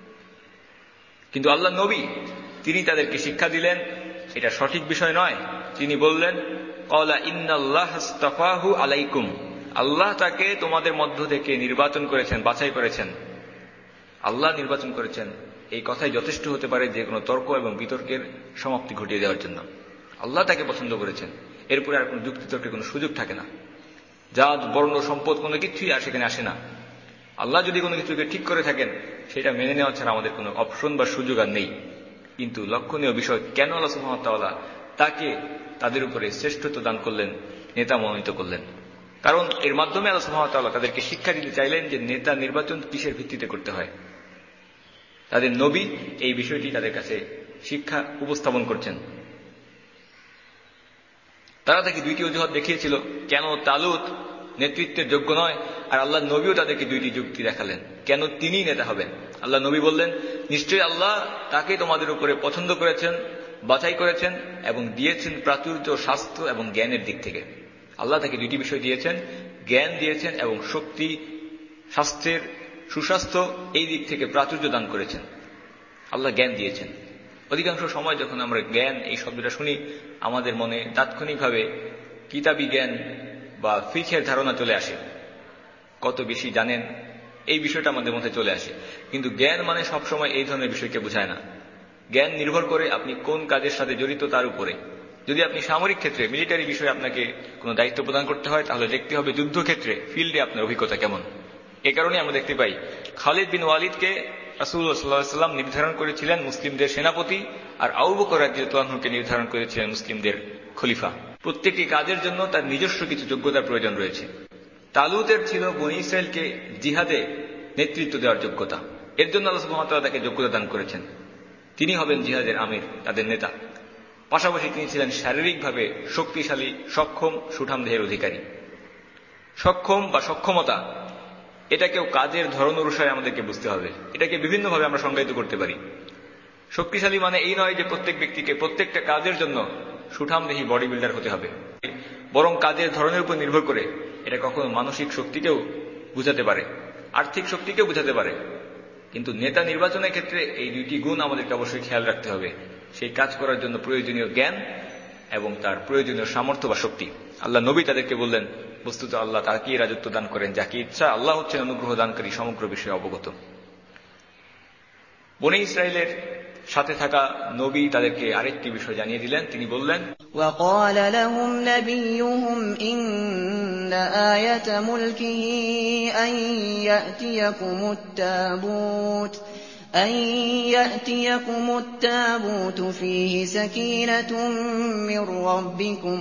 কিন্তু আল্লাহ নবী, তিনি তাদেরকে শিক্ষা দিলেন এটা সঠিক বিষয় নয়। তিনি বললেন, ক্বালা ইন্নাল্লাহ আস্তাফাহু আলাইকুম, আল্লাহ তাকে তোমাদের মধ্য থেকে নির্বাচন করেছেন, বাছাই করেছেন। আল্লাহ নির্বাচন করেছেন, এই কথাই যথেষ্ট হতে পারে যে কোনো তর্ক এবং বিতর্কের সমাপ্তি ঘটিয়ে দেওয়ার জন্য। আল্লাহ তাকে পছন্দ করেছেন, এরপরে আর কোনো যুক্তিতর্কের কোনো সুযোগ থাকে না। জাত, বর্ণ, সম্পদ কোনো কিছুই আর সেখানে আসে না। আল্লাহ যদি কোনো কিছুকে ঠিক করে থাকেন, সেটা মেনে নেওয়া ছাড়া আমাদের কোনো অপশন বা সুযোগ আর নেই। কিন্তু লক্ষণীয় বিষয়, কেন আল্লাহ সুবহানাহু ওয়া তাআলা তাকে তাদের উপরে শ্রেষ্ঠত্ব দান করলেন, নেতা মনোনীত করলেন? কারণ এর মাধ্যমে আল্লাহ সুবহানাহু ওয়া তাআলা তাদেরকে শিক্ষা দিতে চাইলেন যে নেতা নির্বাচন কিসের ভিত্তিতে করতে হয়। তাদের নবী এই বিষয়টি তাদের কাছে শিক্ষা উপস্থাপন করছেন। তারা তাকে 2টি অজুহাত দেখিয়েছিল কেন তালুত নেতৃত্বের যোগ্য নয়, আর আল্লাহ নবীও তাদেরকে 2টি যুক্তি দেখালেন কেন তিনি নেতা হবেন। আল্লাহ নবী বললেন, নিশ্চয়ই আল্লাহ তাকে তোমাদের উপরে পছন্দ করেছেন, বাছাই করেছেন এবং দিয়েছেন প্রাচুর্য, স্বাস্থ্য এবং জ্ঞানের দিক থেকে। আল্লাহ তাকে 2টি বিষয় দিয়েছেন, জ্ঞান দিয়েছেন এবং শক্তি, স্বাস্থ্যের সুস্বাস্থ্য এই দিক থেকে প্রাচুর্য দান করেছেন। আল্লাহ জ্ঞান দিয়েছেন। অধিকাংশ সময় যখন আমরা জ্ঞান এই শব্দটা শুনি, আমাদের মনে তাৎক্ষণিকভাবে কিতাবী জ্ঞান বা ফিকহের ধারণা চলে আসে, কত বেশি জানেন এই বিষয়টা আমাদের মধ্যে চলে আসে। কিন্তু জ্ঞান মানে সবসময় এই ধরনের বিষয়কে বোঝায় না। জ্ঞান নির্ভর করে আপনি কোন কাজের সাথে জড়িত তার উপরে। যদি আপনি সামরিক ক্ষেত্রে, মিলিটারি বিষয়ে আপনাকে কোনো দায়িত্ব প্রদান করতে হয়, তাহলে দেখতে হবে যুদ্ধক্ষেত্রে, ফিল্ডে আপনার অভিজ্ঞতা কেমন। এ কারণে আমরা দেখতে পাই খালিদ বিন ওয়ালিদকে রাসূলুল্লাহ সাল্লাল্লাহু আলাইহি ওয়াসাল্লাম নির্ধারণ করেছিলেন মুসলিমদের সেনাপতি, আর আবু বকর রাদিয়াল্লাহু আনহুকে নির্ধারণ করেছিলেন মুসলিমদের খলিফা। প্রত্যেকটি কাজের জন্য তার নিজস্ব কিছু যোগ্যতার প্রয়োজন রয়েছে। তালুতের ছিল বনী ইসরায়েলকে জিহাদে নেতৃত্ব দেওয়ার যোগ্যতা। এর জন্য আল্লাহ সুবহানাহু ওয়া তাআলা তাকে যোগ্যতা দান করেছেন। তিনি হবেন জিহাদের আমির, তাদের নেতা। পাশাপাশি তিনি ছিলেন শারীরিকভাবে শক্তিশালী, সক্ষম, সুঠাম দেহের অধিকারী। সক্ষম বা সক্ষমতা, এটাকেও কাজের ধরন অনুসারে আমাদেরকে বুঝতে হবে। এটাকে বিভিন্নভাবে আমরা সংজ্ঞায়িত করতে পারি। শক্তিশালী মানে এই নয় যে প্রত্যেক ব্যক্তিকে প্রত্যেকটা কাজের জন্য সুঠামদেহী বডি বিল্ডার হতে হবে, বরং কাজের ধরনের উপর নির্ভর করে এটা কখনো মানসিক শক্তিকেও বুঝাতে পারে, আর্থিক শক্তিকেও বুঝাতে পারে। কিন্তু নেতা নির্বাচনের ক্ষেত্রে এই 2টি গুণ আমাদেরকে অবশ্যই খেয়াল রাখতে হবে। সেই কাজ করার জন্য প্রয়োজনীয় জ্ঞান এবং তার প্রয়োজনীয় সামর্থ্য বা শক্তি। আল্লাহ নবী তাদেরকে বললেন, বস্তুত আল্লাহ তাকেই রাজত্ব দান করেন যাকে ইচ্ছা। আল্লাহ হচ্ছেন অনুগ্রহ দানকারী, সমগ্র বিষয়ে অবগত। বনী ইসরায়েলের সাথে থাকা নবী তাদেরকে আরেকটি বিষয় জানিয়ে দিলেন। তিনি বললেন, وقال لهم نبيهم إن آية ملكه أن يأتيكم التابوت فيه سكينة من ربكم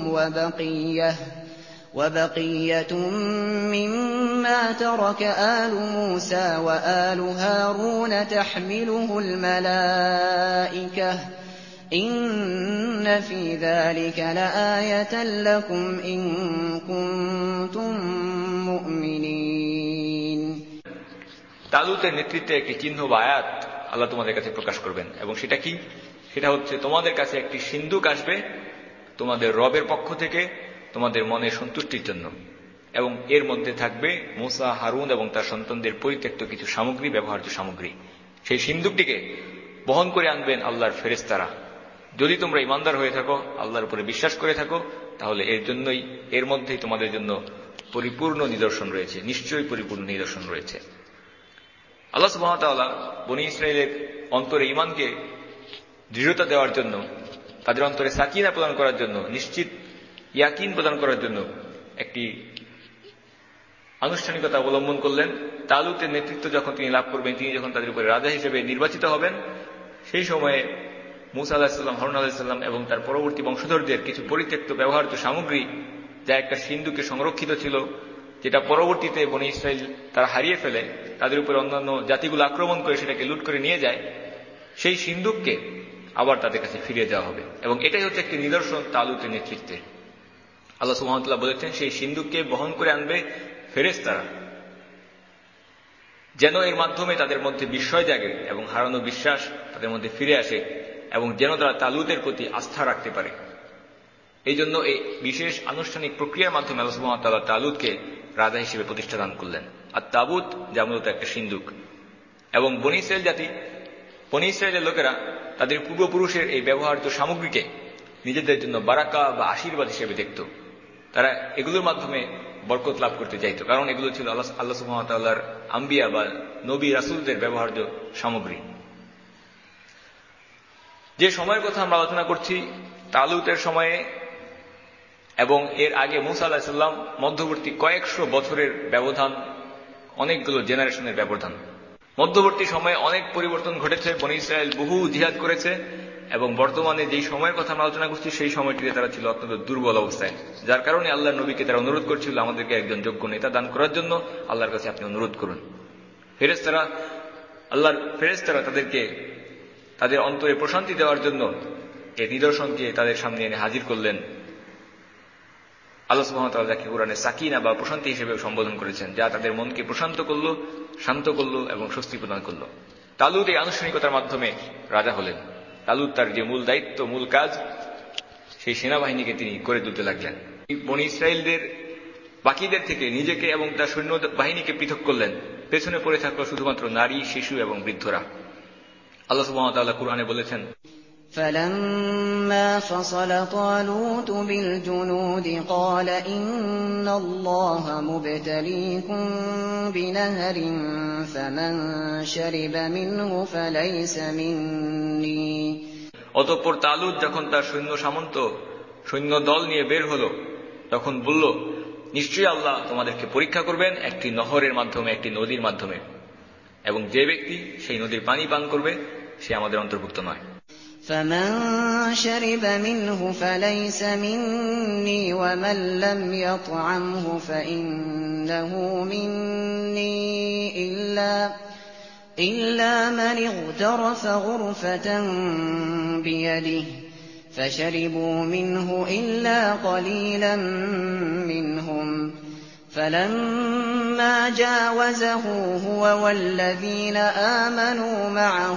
وبقية مما ترك آل موسى وآل هارون تحمله الملائكة ইন্না ফী যালিকা লাআয়াতান লাকুম ইন কুনতুম মুমিনিন। তালুতের নেতৃত্বে একটি চিহ্ন বা আয়াত আল্লাহ তোমাদের কাছে প্রকাশ করবেন, এবং সেটা কি? সেটা হচ্ছে তোমাদের কাছে একটি সিন্দুক আসবে তোমাদের রবের পক্ষ থেকে তোমাদের মনের সন্তুষ্টির জন্য, এবং এর মধ্যে থাকবে মূসা, হারুন এবং তার সন্তানদের পরিত্যক্ত কিছু সামগ্রী, ব্যবহার্য সামগ্রী। সেই সিন্দুকটিকে বহন করে আনবেন আল্লাহর ফেরেশতারা। যদি তোমরা ইমানদার হয়ে থাকো, আল্লাহর উপরে বিশ্বাস করে থাকো, তাহলে এর মধ্যেই তোমাদের জন্য পরিপূর্ণ নিদর্শন রয়েছে, নিশ্চয়ই পরিপূর্ণ নিদর্শন রয়েছে। আল্লাহ সুবহানাহু ওয়া তাআলা বনী ইসরাইলের অন্তরে ঈমানকে দৃঢ়তা দেওয়ার জন্য, তাদের অন্তরে সাকিনা প্রদান করার জন্য, নিশ্চিত ইয়াকিন প্রদান করার জন্য একটি আনুষ্ঠানিকতা অবলম্বন করলেন। তালুতের নেতৃত্ব যখন তিনি লাভ করবেন, তিনি যখন তাদের উপরে রাজা হিসেবে নির্বাচিত হবেন, সেই সময়ে মূসা আলাইহিস সালাম, হারুন আলাইহিস সালাম এবং তার পরবর্তী বংশধরদের কিছু পরিত্যক্ত ব্যবহার্য সামগ্রী, যা একটা সিন্ধুকে সংরক্ষিত ছিল, যেটা পরবর্তীতে বনী ইসরাইল তারা হারিয়ে ফেলে, তাদের উপরে অন্যান্য জাতিগুলো আক্রমণ করে সেটাকে লুট করে নিয়ে যায়, সেই সিন্ধুককে আবার তাদের কাছে ফিরিয়ে দেওয়া হবে। এবং এটাই হচ্ছে একটি নিদর্শন তালুতের নেতৃত্বে। আল্লাহ সুবহানাহু ওয়া তাআলা বলেছেন, সেই সিন্ধুককে বহন করে আনবে ফেরেশতারা, যেন এর মাধ্যমে তাদের মধ্যে বিস্ময় জাগে এবং হারানো বিশ্বাস তাদের মধ্যে ফিরে আসে, এবং যেন তারা তালুতের প্রতি আস্থা রাখতে পারে। এই জন্য এই বিশেষ আনুষ্ঠানিক প্রক্রিয়ার মাধ্যমে আল্লাহ সুবহানাহু ওয়া তাআলা তালুতকে রাজা হিসেবে প্রতিষ্ঠা দান করলেন। আর তাবুত যা মূলত একটা সিন্দুক। এবং বনী ইসরায়েলের লোকেরা তাদের পূর্বপুরুষের এই ব্যবহার্য সামগ্রীকে নিজেদের জন্য বারাকা বা আশীর্বাদ হিসেবে দেখত। তারা এগুলোর মাধ্যমে বরকত লাভ করতে চাইত, কারণ এগুলো ছিল আল্লাহ সুবহানাহু ওয়া তাআলার আম্বিয়া বা নবী রাসূলদের ব্যবহার্য সামগ্রী। যে সময়ের কথা আমরা আলোচনা করছি, তালুতের সময়ে এবং এর আগে মূসা আলাইহিস সালাম, মধ্যবর্তী কয়েকশো বছরের ব্যবধান, অনেকগুলো জেনারেশনের ব্যবধান। মধ্যবর্তী সময়ে অনেক পরিবর্তন ঘটেছে, বনী ইসরায়েল বহু জিহাদ করেছে, এবং বর্তমানে যেই সময়ের কথা আমরা আলোচনা করছি সেই সময়টিতে তারা ছিল অত্যন্ত দুর্বল অবস্থায়, যার কারণে আল্লাহর নবীকে তারা অনুরোধ করছিল, আমাদেরকে একজন যোগ্য নেতা দান করার জন্য আল্লাহর কাছে আপনি অনুরোধ করুন। আল্লাহর ফেরেশতারা তাদেরকে তাদের অন্তরে প্রশান্তি দেওয়ার জন্য এই নিদর্শনকে তাদের সামনে এনে হাজির করলেন। আল্লাহ সুবহানাহু ওয়া তাআলা যাকে কুরআনে সাকিনা বা প্রশান্তি হিসেবে সম্বোধন করেছেন, যা তাদের মনকে প্রশান্ত করল, শান্ত করল এবং স্বস্তি প্রদান করল। তালুত এই আনুষ্ঠানিকতার মাধ্যমে রাজা হলেন। তালুত তার যে মূল দায়িত্ব, মূল কাজ, সেই সেনাবাহিনীকে তিনি করে তুলতে লাগলেন। বনী ইসরায়েলদের বাকিদের থেকে নিজেকে এবং তার সৈন্য বাহিনীকে পৃথক করলেন। পেছনে পড়ে থাকলো শুধুমাত্র নারী, শিশু এবং বৃদ্ধরা। আল্লাহ সুবহানাহু ওয়া তাআলা কুরআনে বলেছেন, فَلَمَّا فَصَلَ طَالُوتُ بِالْجُنُودِ قَالَ إِنَّ اللَّهَ مُبْتَلِيكُم بِنَهَرٍ فَمَن شَرِبَ مِنْهُ فَلَيْسَ مِنِّي। অতঃপর তালুত যখন তার সৈন্য দল নিয়ে বের হলো, তখন বলল, নিশ্চয়ই আল্লাহ তোমাদেরকে পরীক্ষা করবেন একটি নহরের মাধ্যমে, একটি নদীর মাধ্যমে, এবং যে ব্যক্তি সেই নদীর পানি পান করবে সে আমাদের অন্তর্ভুক্ত নয়। فَمَن شَرِبَ مِنْهُ فَلَيْسَ مِنِّي وَمَن لَّمْ يَطْعَمْهُ فَإِنَّهُ مِنِّي إِلَّا مَنِ اغْتَرَفَ غُرْفَةً بِيَدِهِ فَشَرِبُوا مِنْهُ إِلَّا قَلِيلًا مِّنْهُمْ فَلَمَّا جَاوَزَهُ هُوَ وَالَّذِينَ آمَنُوا مَعَهُ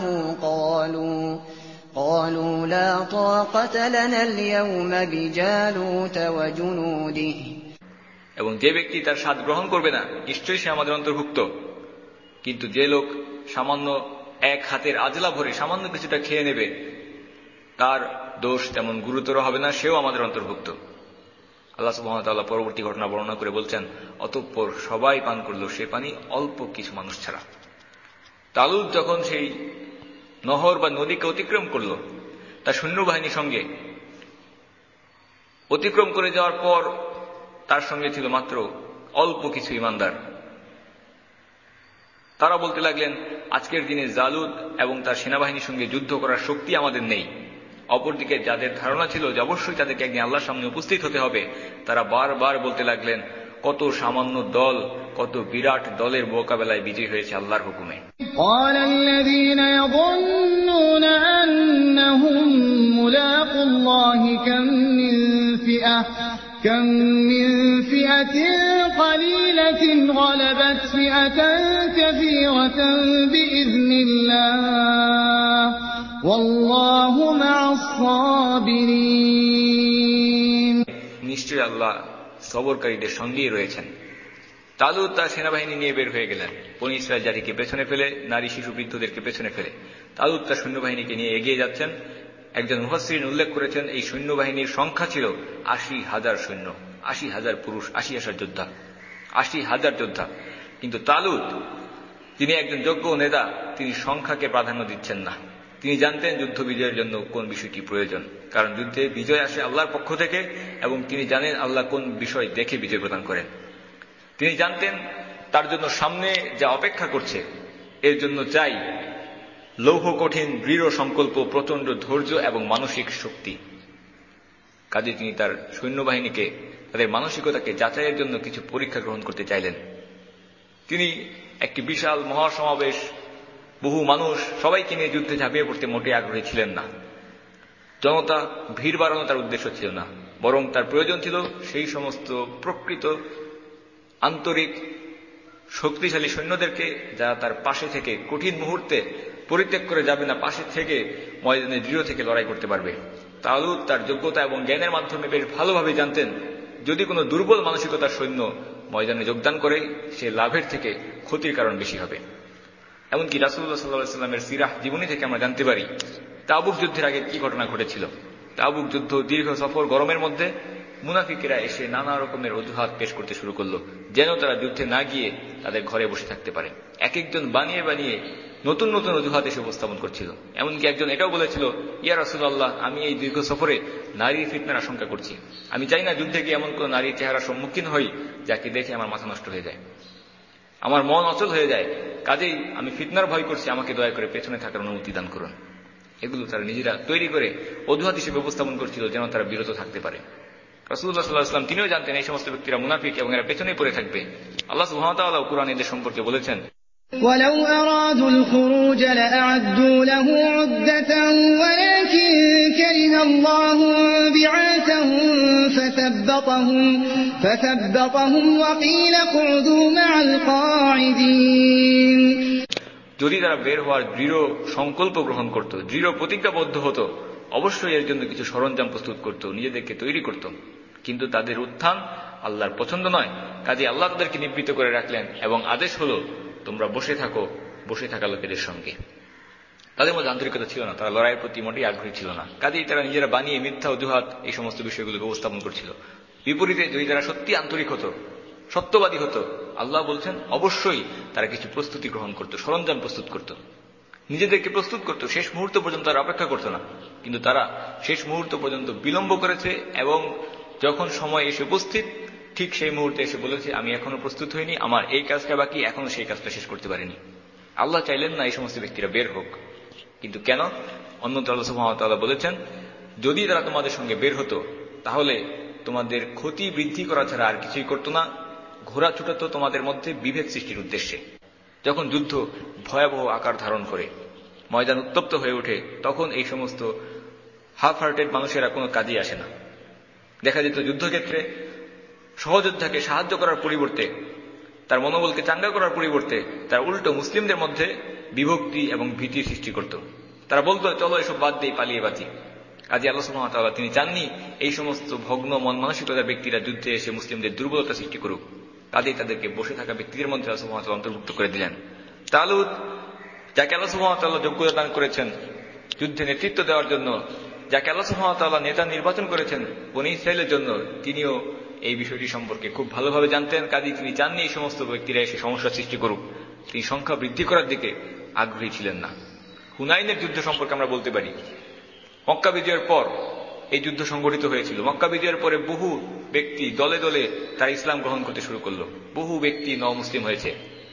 قالوا لا طاقة لنا اليوم بجالوت وجنوده। এবং যে ব্যক্তি তার স্বাদ গ্রহণ করবে না, নিশ্চয়ই সে আমাদের অন্তর্ভুক্ত। কিন্তু যে লোক সামান্য এক হাতের আজলা ভরে সামান্য কিছুটা খেয়ে নেবে, তার দোষ তেমন গুরুতর হবে না, সেও আমাদের অন্তর্ভুক্ত। আল্লাহ সুবহানাহু ওয়া তাআলা পরবর্তী ঘটনা বর্ণনা করে বলছেন, অতঃপর সবাই পান করল সে পানি, অল্প কিছু মানুষ ছাড়া। তালুত যখন সেই নহর বা নদীকে অতিক্রম করল তার সৈন্যবাহিনীর সঙ্গে, অতিক্রম করে যাওয়ার পর তার সঙ্গে ছিল মাত্র অল্প কিছু ঈমানদার। তারা বলতে লাগলেন, আজকের দিনে জালুত এবং তার সেনাবাহিনীর সঙ্গে যুদ্ধ করার শক্তি আমাদের নেই। অপরদিকে যাদের ধারণা ছিল যে অবশ্যই তাদেরকে একদিন আল্লাহর সামনে উপস্থিত হতে হবে, তারা বারবার বলতে লাগলেন, কত সামান্য দল, কত বিরাট দলের মোকাবেলায় বিজয়ী হয়েছে আল্লাহর হুকুমে। قال الذين يظنون أنهم ملاقوا الله كم من فئة قليلة غلبت فئة كثيرة بإذن الله والله مع الصابرين নিশ্চয়ই আল্লাহ সবরকারীদের সঙ্গেই রয়েছেন। তালুত তার সেনাবাহিনী নিয়ে বের হয়ে গেলেন, বনী ইসরায়েল জাতিকে পেছনে ফেলে, নারী শিশু বৃদ্ধদেরকে পেছনে ফেলে তালুত তার সৈন্যবাহিনীকে নিয়ে এগিয়ে যাচ্ছেন। একজন মুফাসসিরিন উল্লেখ করেছেন এই সৈন্যবাহিনীর সংখ্যা ছিল ৮০,০০০ সৈন্য, ৮০,০০০ পুরুষ, ৮০,০০০ যোদ্ধা, ৮০,০০০ যোদ্ধা। কিন্তু তালুত, তিনি একজন যোগ্য নেতা, তিনি সংখ্যাকে প্রাধান্য দিচ্ছেন না। তিনি জানতেন যুদ্ধ বিজয়ের জন্য কোন বিষয়টি প্রয়োজন, কারণ যুদ্ধে বিজয় আসে আল্লাহর পক্ষ থেকে এবং তিনি জানেন আল্লাহ কোন বিষয় দেখে বিজয় প্রদান করেন। তিনি জানতেন তার জন্য সামনে যা অপেক্ষা করছে এর জন্য চাই লৌহ কঠিন দৃঢ় সংকল্প, প্রচন্ড ধৈর্য এবং মানসিক শক্তি। কাজে তিনি তার সৈন্যবাহিনীকে, তাদের মানসিকতাকে যাচাইয়ের জন্য কিছু পরীক্ষা গ্রহণ করতে চাইলেন। তিনি একটি বিশাল মহাসমাবেশ, বহু মানুষ, সবাইকে নিয়ে যুদ্ধে ঝাঁপিয়ে পড়তে মোটেই আগ্রহী ছিলেন না। জনতা ভিড় বাড়ানো তার উদ্দেশ্য ছিল না, বরং তার প্রয়োজন ছিল সেই সমস্ত প্রকৃত আন্তরিক শক্তিশালী সৈন্যদেরকে যারা তার পাশে থেকে কঠিন মুহূর্তে পরিত্যাগ করে যাবে না, পাশে থেকে ময়দানে দৃঢ় থেকে লড়াই করতে পারবে। তালুত তার যোগ্যতা এবং জ্ঞানের মাধ্যমে বেশ ভালোভাবে জানতেন যদি কোনো দুর্বল মানসিকতার সৈন্য ময়দানে যোগদান করে সে লাভের থেকে ক্ষতির কারণ বেশি হবে। এমনকি রাসূলুল্লাহ সাল্লাল্লাহু আলাইহি ওয়াসাল্লামের সিরাহ জীবনী থেকে আমরা জানতে পারি তাবুক যুদ্ধের আগে কি ঘটনা ঘটেছিল। তাবুক যুদ্ধ, দীর্ঘ সফর, গরমের মধ্যে মুনাফিকেরা এসে নানা রকমের অজুহাত পেশ করতে শুরু করলো যেন তারা যুদ্ধে না গিয়ে তাদের ঘরে বসে থাকতে পারে। এক একজন বানিয়ে বানিয়ে নতুন নতুন অজুহাত এসে উপস্থাপন করছিল। এমনকি একজন এটাও বলেছিল, ইয়া রাসূলুল্লাহ, আমি এই দীর্ঘ সফরে নারীর ফিতনার আশঙ্কা করছি। আমি চাই না যুদ্ধে গিয়ে এমন কোন নারীর চেহারা সম্মুখীন হই যাকে দেখে আমার মাথা নষ্ট হয়ে যায়, আমার মন অচল হয়ে যায়। কাজেই আমি ফিতনার ভয় করছি, আমাকে দয়া করে পেছনে থাকার অনুমতি দান করুন। এগুলো তারা নিজেরা তৈরি করে অজুহাত হিসেবে উপস্থাপন করছিল যেন তারা বিরত থাকতে পারে। রাসূলুল্লাহ সাল্লাল্লাহু আলাইহি ওয়াসাল্লাম তিনিও জানতেন এই সমস্ত ব্যক্তিরা মুনাফিক এবং এরা পেছনেই পড়ে থাকবে। আল্লাহ সুবহানাহু ওয়া তাআলা কুরআনে এদের সম্পর্কে বলেছেন, ولو أرادوا الخروج لأعدوا له عدة ولكن كره الله بعاثهم فثبطهم وقيل اقعدوا مع القاعدين। যদি তারা বের হওয়ার দৃঢ় সংকল্প গ্রহণ করত, দৃঢ় প্রতিজ্ঞাবদ্ধ হতো, অবশ্যই এর জন্য কিছু সরঞ্জাম প্রস্তুত করত, নিজেদেরকে তৈরি করত। কিন্তু তাদের উত্থান আল্লাহর পছন্দ নয়। কাজে আল্লাহ তাদেরকে নিবৃত্ত করে রাখলেন এবং আদেশ হলো তোমরা বসে থাকো বসে থাকা লোকেদের সঙ্গে। তাদের মধ্যে আন্তরিকতা ছিল না, তারা লড়াইয়ের প্রতি মোটেই আগ্রহী ছিল না। কাজেই তারা নিজেরা বানিয়ে মিথ্যা অজুহাত এই সমস্ত বিষয়গুলোকে উপস্থাপন করছিল। বিপরীতে যদি তারা সত্যি আন্তরিক হতো, সত্যবাদী হতো, আল্লাহ বলছেন অবশ্যই তারা কিছু প্রস্তুতি গ্রহণ করত, সরঞ্জাম প্রস্তুত করত, নিজেদেরকে প্রস্তুত করত, শেষ মুহূর্ত পর্যন্ত তারা অপেক্ষা করত না। কিন্তু তারা শেষ মুহূর্ত পর্যন্ত বিলম্ব করেছে এবং যখন সময় এসে উপস্থিত ঠিক সেই মুহূর্তে এসে বলেছে আমি এখনো প্রস্তুত হইনি, আমার এই কাজটা বাকি, এখনো সেই কাজটা শেষ করতে পারিনি। আল্লাহ চাইলেন না এই সমস্ত ব্যক্তিরা বের হোক। কিন্তু কেন? অন্যত্র আল্লাহ সুবহানাহু ওয়া তাআলা বলেছেন যদি তারা তোমাদের সঙ্গে বের হতো তাহলে তোমাদের ক্ষতি বৃদ্ধি করা ছাড়া আর কিছুই করতো না, ঘোড়া ছুটাতো তোমাদের মধ্যে বিভেদ সৃষ্টির উদ্দেশ্যে। যখন যুদ্ধ ভয়াবহ আকার ধারণ করে, ময়দান উত্তপ্ত হয়ে ওঠে, তখন এই সমস্ত হাফ হার্টেড মানুষেরা কোনো কাজে আসে না। দেখা যেত যুদ্ধক্ষেত্রে সহযোদ্ধাকে সাহায্য করার পরিবর্তে, তার মনোবলকে চাঙ্গা করার পরিবর্তে তারা উল্টো মুসলিমদের মধ্যে বিভক্তি এবং ভীতির সৃষ্টি করত। তারা বলতো চলো এসব বাদ দিয়ে পালিয়ে বাঁচি। কাজে আল্লাহ সুবহানাহু ওয়া তাআলা তিনি চাননি এই সমস্ত ভগ্ন মন মানসিকতার ব্যক্তিরা যুদ্ধে এসে মুসলিমদের দুর্বলতা সৃষ্টি করুক। কাজেই তাদেরকে বসে থাকা ব্যক্তিদের মধ্যে আল্লাহ সুবহানাহু ওয়া তাআলা অন্তর্ভুক্ত করে দিলেন। তালুত, যাকে আল্লাহ সুবহানাহু ওয়া তাআলা যোগ্যতা দান করেছেন যুদ্ধে নেতৃত্ব দেওয়ার জন্য, যাকে আল্লাহ সুবহানাহু ওয়া তাআলা নেতা নির্বাচন করেছেন বনী ইসরাঈলের জন্য, তিনিও এই বিষয়টি সম্পর্কে খুব ভালোভাবে জানতেন। কাজেই তিনি চাননি এই সমস্ত ব্যক্তিরা এসে সমস্যা সৃষ্টি করুক। তিনি সংখ্যা বৃদ্ধি করার দিকে আগ্রহী ছিলেন না। হুনাইনের যুদ্ধ সম্পর্কে আমরা বলতে পারি, মক্কা বিজয়ের পর এই যুদ্ধ সংঘটিত হয়েছিল। মক্কা বিজয়ের পরে বহু ব্যক্তি দলে দলে তারা ইসলাম গ্রহণ করতে শুরু করলো, বহু ব্যক্তি মুসলিম হয়েছে।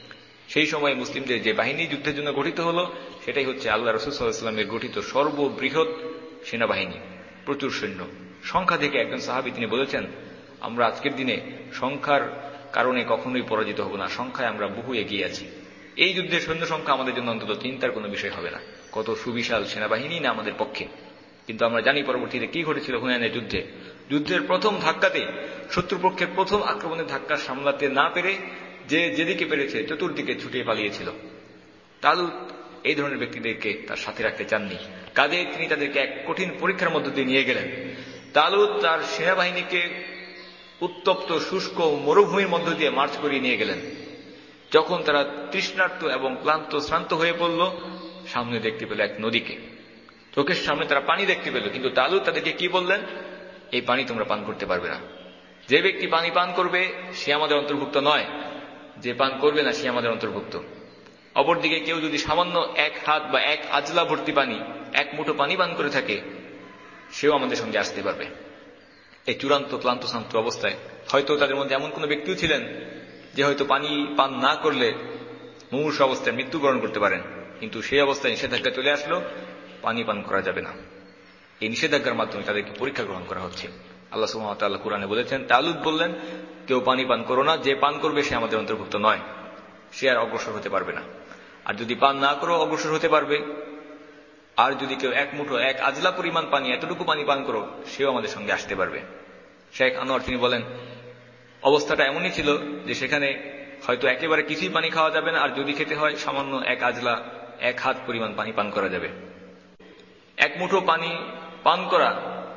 সেই সময় মুসলিমদের যে বাহিনী যুদ্ধের জন্য গঠিত হলো সেটাই হচ্ছে আল্লাহ রাসূল সাল্লাল্লাহু আলাইহি ওয়াসাল্লামের গঠিত সর্ববৃহৎ সেনাবাহিনী, প্রচুর সৈন্য। সংখ্যা থেকে একজন সাহাবী তিনি বলেছেন আমরা আজকের দিনে সংখ্যার কারণে কখনোই পরাজিত হব না, সংখ্যায় আমরা বহু এগিয়ে আছি। এই যুদ্ধের সৈন্য সংখ্যা আমাদের জন্য অন্তত চিন্তার কোনো বিষয় হবে না। কত সুবিশাল সেনাবাহিনী না আমাদের পক্ষে। কিন্তু আমরা জানি পরবর্তীতে কি ঘটেছিল হুনাইনের যুদ্ধে। যুদ্ধের প্রথম ধাক্কাতে শত্রুপক্ষের প্রথম আক্রমণের ধাক্কা সামলাতে না পেরে যে যেদিকে পেরেছে চতুর্দিকে ছুটিয়ে পালিয়েছিল। তালুত এই ধরনের ব্যক্তিদেরকে তার সাথে রাখতে চাননি, কাজে তিনি তাদেরকে এক কঠিন পরীক্ষার মধ্য দিয়ে নিয়ে গেলেন। তালুত তার সেনাবাহিনীকে উত্তপ্ত শুষ্ক মরুভূমির মধ্য দিয়ে মার্চ করিয়ে নিয়ে গেলেন। যখন তারা তৃষ্ণার্ত এবং ক্লান্ত শ্রান্ত হয়ে পড়ল, সামনে দেখতে পেল এক নদীকে, চোখের সামনে তারা পানি দেখতে পেল। কিন্তু তালুত তাদেরকে কি বললেন? এই পানি তোমরা পান করতে পারবে না। যে ব্যক্তি পানি পান করবে সে আমাদের অন্তর্ভুক্ত নয়, যে পান করবে না সে আমাদের অন্তর্ভুক্ত। অপরদিকে কেউ যদি সামান্য এক হাত বা এক আজলা ভর্তি পানি, এক মুঠো পানি পান করে থাকে, সেও আমাদের সঙ্গে আসতে পারবে। এই চূড়ান্ত ক্লান্ত শান্ত অবস্থায় হয়তো তাদের মধ্যে এমন কোন ব্যক্তিও ছিলেন যে হয়তো পানি পান না করলে মুমূর্ষু অবস্থায় মৃত্যুবরণ করতে পারেন, কিন্তু সেই অবস্থায় নিষেধাজ্ঞা চলে আসলো, পানি পান করা যাবে না। এই নিষেধাজ্ঞার মাধ্যমে তাদেরকে পরীক্ষা গ্রহণ করা হচ্ছে। আল্লাহ সুবহানাহু ওয়া তাআলা কুরআনে বলেছেন, তালুত বললেন, কেউ পানি পান করো না, যে পান করবে সে আমাদের অন্তর্ভুক্ত নয়, সে আর অগ্রসর হতে পারবে না। আর যদি পান না করো অগ্রসর হতে পারবে, আর যদি কেউ এক মুঠো এক আজলা পরিমাণ পানি, এতটুকু পানি পান করো, সেও আমাদের সঙ্গে আসতে পারবে। শেখ আনোয়ার তিনি বলেন, অবস্থাটা এমনই ছিল যে সেখানে হয়তো একেবারে কিছুই পানি খাওয়া যাবে না, আর যদি খেতে হয় সামান্য এক আজলা এক হাত পরিমাণ পানি পান করা যাবে। এক মুঠো পানি পান করা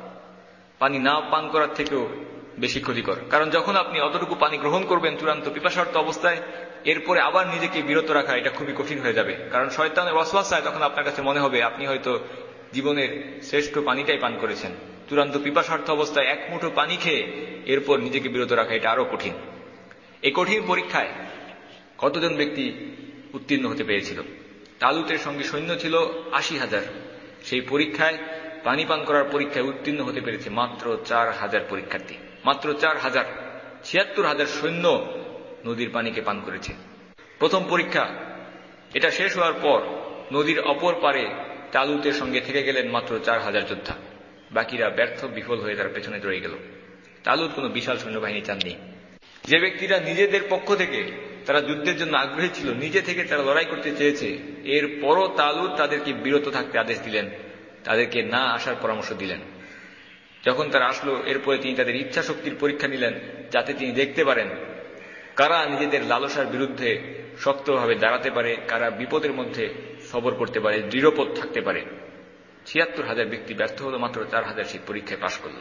পানি না পান করার থেকেও বেশি ক্ষতিকর, কারণ যখন আপনি অতটুকু পানি গ্রহণ করবেন চূড়ান্ত পিপাসার্ত অবস্থায়, এরপরে আবার নিজেকে বিরত রাখা এটা খুবই কঠিন হয়ে যাবে। কারণ শয়তানের ওয়াসওয়াসায় তখন আপনার কাছে মনে হবে আপনি হয়তো জীবনের শ্রেষ্ঠ পানিটাই পান করেছেন। চূড়ান্ত পিপাসার্থ অবস্থায় এক মুঠো পানি খেয়ে এরপর নিজেকে বিরত রাখা এটা আরো কঠিন। এই কঠিন পরীক্ষায় কতজন ব্যক্তি উত্তীর্ণ হতে পেরেছিল? তালুতের সঙ্গে সৈন্য ছিল 80,000। সেই পরীক্ষায় পানি পান করার পরীক্ষায় উত্তীর্ণ হতে পেরেছে মাত্র 4,000 পরীক্ষার্থী। মাত্র 4,000। 76,000 সৈন্য নদীর পানিকে পান করেছে। প্রথম পরীক্ষা এটা শেষ হওয়ার পর নদীর অপর পারে তালুতের সঙ্গে থেকে গেলেন মাত্র 4,000 যোদ্ধা। বাকিরা ব্যর্থ বিফল হয়ে তার পেছনে রয়ে গেল। তালুত কোনো বিশাল সৈন্যবাহিনী চাননি। যে ব্যক্তিরা নিজেদের পক্ষ থেকে তারা যুদ্ধের জন্য আগ্রহী ছিল, নিজে থেকে তারা লড়াই করতে চেয়েছে, এরপরও তালুত তাদেরকে বিরত থাকতে আদেশ দিলেন, তাদেরকে না আসার পরামর্শ দিলেন। যখন তারা আসলো, এরপরে তিনি তাদের ইচ্ছা শক্তির পরীক্ষা নিলেন, যাতে তিনি দেখতে পারেন কারা নিজেদের লালসার বিরুদ্ধে শক্তভাবে দাঁড়াতে পারে, কারা বিপদের মধ্যে সবর করতে পারে, দৃঢ়পথ থাকতে পারে। 76,000 ব্যক্তি ব্যর্থ হলো, মাত্র 4,000 সেই পরীক্ষায় পাশ করল।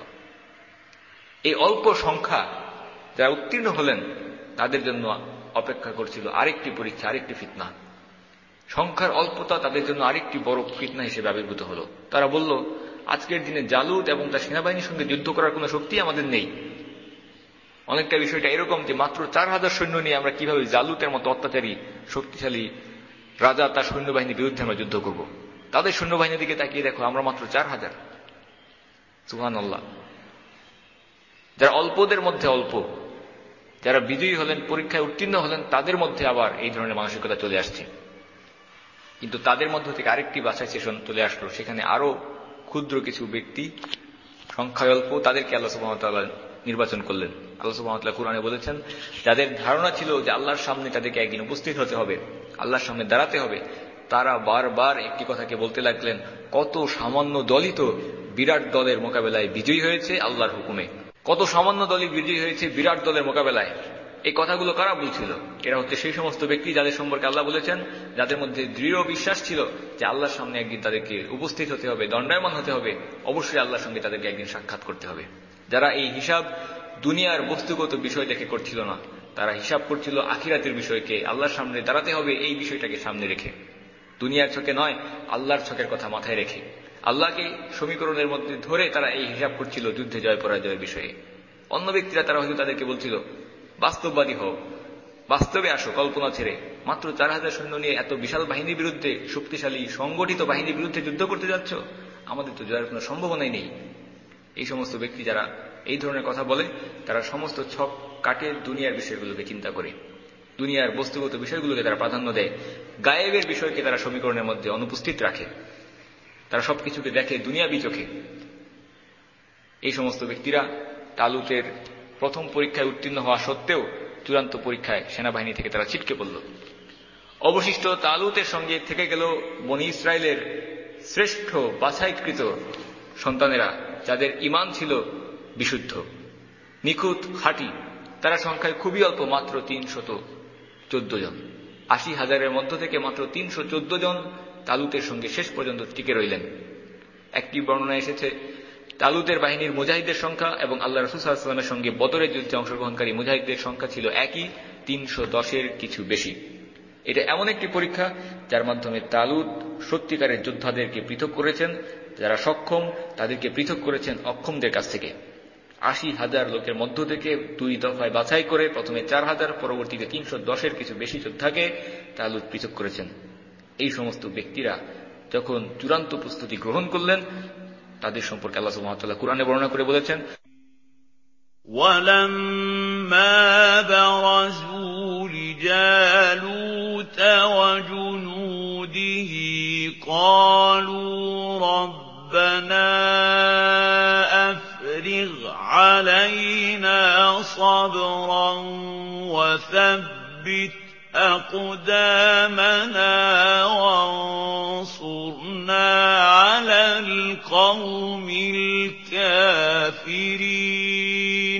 এই অল্প সংখ্যা যারা উত্তীর্ণ হলেন তাদের জন্য অপেক্ষা করছিল আরেকটি পরীক্ষা, আরেকটি ফিতনা। সংখ্যার অল্পতা তাদের জন্য আরেকটি বড় ফিতনা হিসেবে আবির্ভূত হলো। তারা বলল, আজকের দিনে জালুত এবং তার সেনাবাহিনীর সঙ্গে যুদ্ধ করার কোনো শক্তি আমাদের নেই। অনেকটা বিষয়টা এরকম যে মাত্র 4,000 সৈন্য নিয়ে আমরা কিভাবে জালুতের মতো অত্যাচারী শক্তিশালী রাজা তার সৈন্যবাহিনীর বিরুদ্ধে আমরা যুদ্ধ করব। তাদের সৈন্যবাহিনীর দিকে তাকিয়ে দেখো, আমরা মাত্র 4,000। সুবহানাল্লাহ। যারা অল্পদের মধ্যে অল্প, যারা বিজয়ী হলেন, পরীক্ষায় উত্তীর্ণ হলেন, তাদের মধ্যে আবার এই ধরনের মানসিকতা চলে আসছে। কিন্তু তাদের মধ্য থেকে আরেকটি বাছাই সেশন চলে আসলো, সেখানে আরো ক্ষুদ্র কিছু ব্যক্তি, সংখ্যায় অল্প, তাদেরকে আল্লাহ সুবহানাহু ওয়া তাআলা নির্বাচন করলেন। আল্লাহ সুবহানাহু ওয়া তাআলা কুরআনে বলেছেন, যাদের ধারণা ছিল যে আল্লাহর সামনে তাদেরকে একদিন উপস্থিত হতে হবে, আল্লাহর সামনে দাঁড়াতে হবে, তারা বারবার একটি কথাকে বলতে লাগলেন, কত সামান্য দলই তো বিরাট দলের মোকাবেলায় বিজয়ী হয়েছে আল্লাহর হুকুমে। কত সামান্য দলই বিজয়ী হয়েছে বিরাট দলের মোকাবেলায়। এই কথাগুলো কারা বলছিল? এরা হচ্ছে সেই সমস্ত ব্যক্তি যাদের সম্পর্কে আল্লাহ বলেছেন, যাদের মধ্যে দৃঢ় বিশ্বাস ছিল যে আল্লাহর সামনে একদিন তাদেরকে উপস্থিত হতে হবে, দণ্ডায়মান হতে হবে, অবশ্যই আল্লাহর সঙ্গে তাদেরকে একদিন সাক্ষাৎ করতে হবে। যারা এই হিসাব দুনিয়ার বস্তুগত বিষয় দেখে করছিল না, তারা হিসাব করছিল আখিরাতের বিষয়কে, আল্লাহর সামনে দাঁড়াতে হবে এই বিষয়টাকে সামনে রেখে, দুনিয়ার ছকে নয়, আল্লাহর ছকের কথা মাথায় রেখে, আল্লাহকে সমীকরণের মধ্যে ধরে তারা এই হিসাব করছিল যুদ্ধে জয় পরাজয়ের বিষয়ে। অন্য ব্যক্তিরা তারা হয়তো তাদেরকে বলছিল, বাস্তববাদী হও, বাস্তবে আসো, কল্পনা ছেড়ে। মাত্র 4,000 সৈন্য নিয়ে এত বিশাল বাহিনীর বিরুদ্ধে, শক্তিশালী সংগঠিত বাহিনীর বিরুদ্ধে যুদ্ধ করতে যাচ্ছ, আমাদের তো জয়ের কোনো সম্ভাবনাই নেই। এই সমস্ত ব্যক্তি যারা এই ধরনের কথা বলে, তারা সমস্ত ছক কাটে দুনিয়ার বিষয়গুলোকে চিন্তা করে, দুনিয়ার বস্তুগত বিষয়গুলোকে তারা প্রাধান্য দেয়, গায়েবের বিষয়কে তারা সমীকরণের মধ্যে অনুপস্থিত রাখে, তারা সবকিছুকে দেখে দুনিয়াবি চোখে। এই সমস্ত ব্যক্তিরা তালুতের প্রথম পরীক্ষায় উত্তীর্ণ হওয়া সত্ত্বেও চূড়ান্ত পরীক্ষায় সেনাবাহিনী থেকে তারা ছিটকে পড়ল। অবশিষ্ট তালুতের সঙ্গে থেকে গেল বনী ইসরায়েলের শ্রেষ্ঠ বাছাইকৃত সন্তানেরা, যাদের ঈমান ছিল বিশুদ্ধ, নিখুঁত, খাঁটি, তারা সংখ্যায় খুবই অল্প, মাত্র 314 জন। 80,000-এর মধ্য থেকে মাত্র 314 জন তালুতের সঙ্গে শেষ পর্যন্ত টিকে রইলেন। একটি বর্ণনায় এসেছে তালুতের বাহিনীর মুজাহিদের সংখ্যা এবং আল্লাহ রাসূল সাল্লাল্লাহু আলাইহি ওয়াসাল্লামের সঙ্গে বদরের যুদ্ধে অংশগ্রহণকারী মুজাহিদদের সংখ্যা ছিল একই, 310-এর কিছু বেশি। এটা এমন একটি পরীক্ষা যার মাধ্যমে তালুত সত্যিকারের যোদ্ধাদেরকে পৃথক করেছেন, যারা সক্ষম তাদেরকে পৃথক করেছেন অক্ষমদের কাছ থেকে। 80,000 লোকের মধ্য থেকে 2 দফায় বাছাই করে প্রথমে 4,000, পরবর্তীতে 310-এর কিছু বেশি যোদ্ধাকে তালুত পৃথক করেছেন। এই সমস্ত ব্যক্তিরা যখন চূড়ান্ত প্রস্তুতি গ্রহণ করলেন, তাদের সম্পর্কে আল্লাহ সুবহানাহু ওয়া তাআলা কুরআনে বর্ণনা করে বলেছেন, وَلَمَّا بَرَزُوا لِجَالُوتَ وَجُنُودِهِ قَالُوا رَبَّنَا أَفْرِغْ عَلَيْنَا صَبْرًا وَثَبِّتْ أَقْدَامَنَا وَانصُرْنَا عَلَى الْقَوْمِ الْكَافِرِينَ।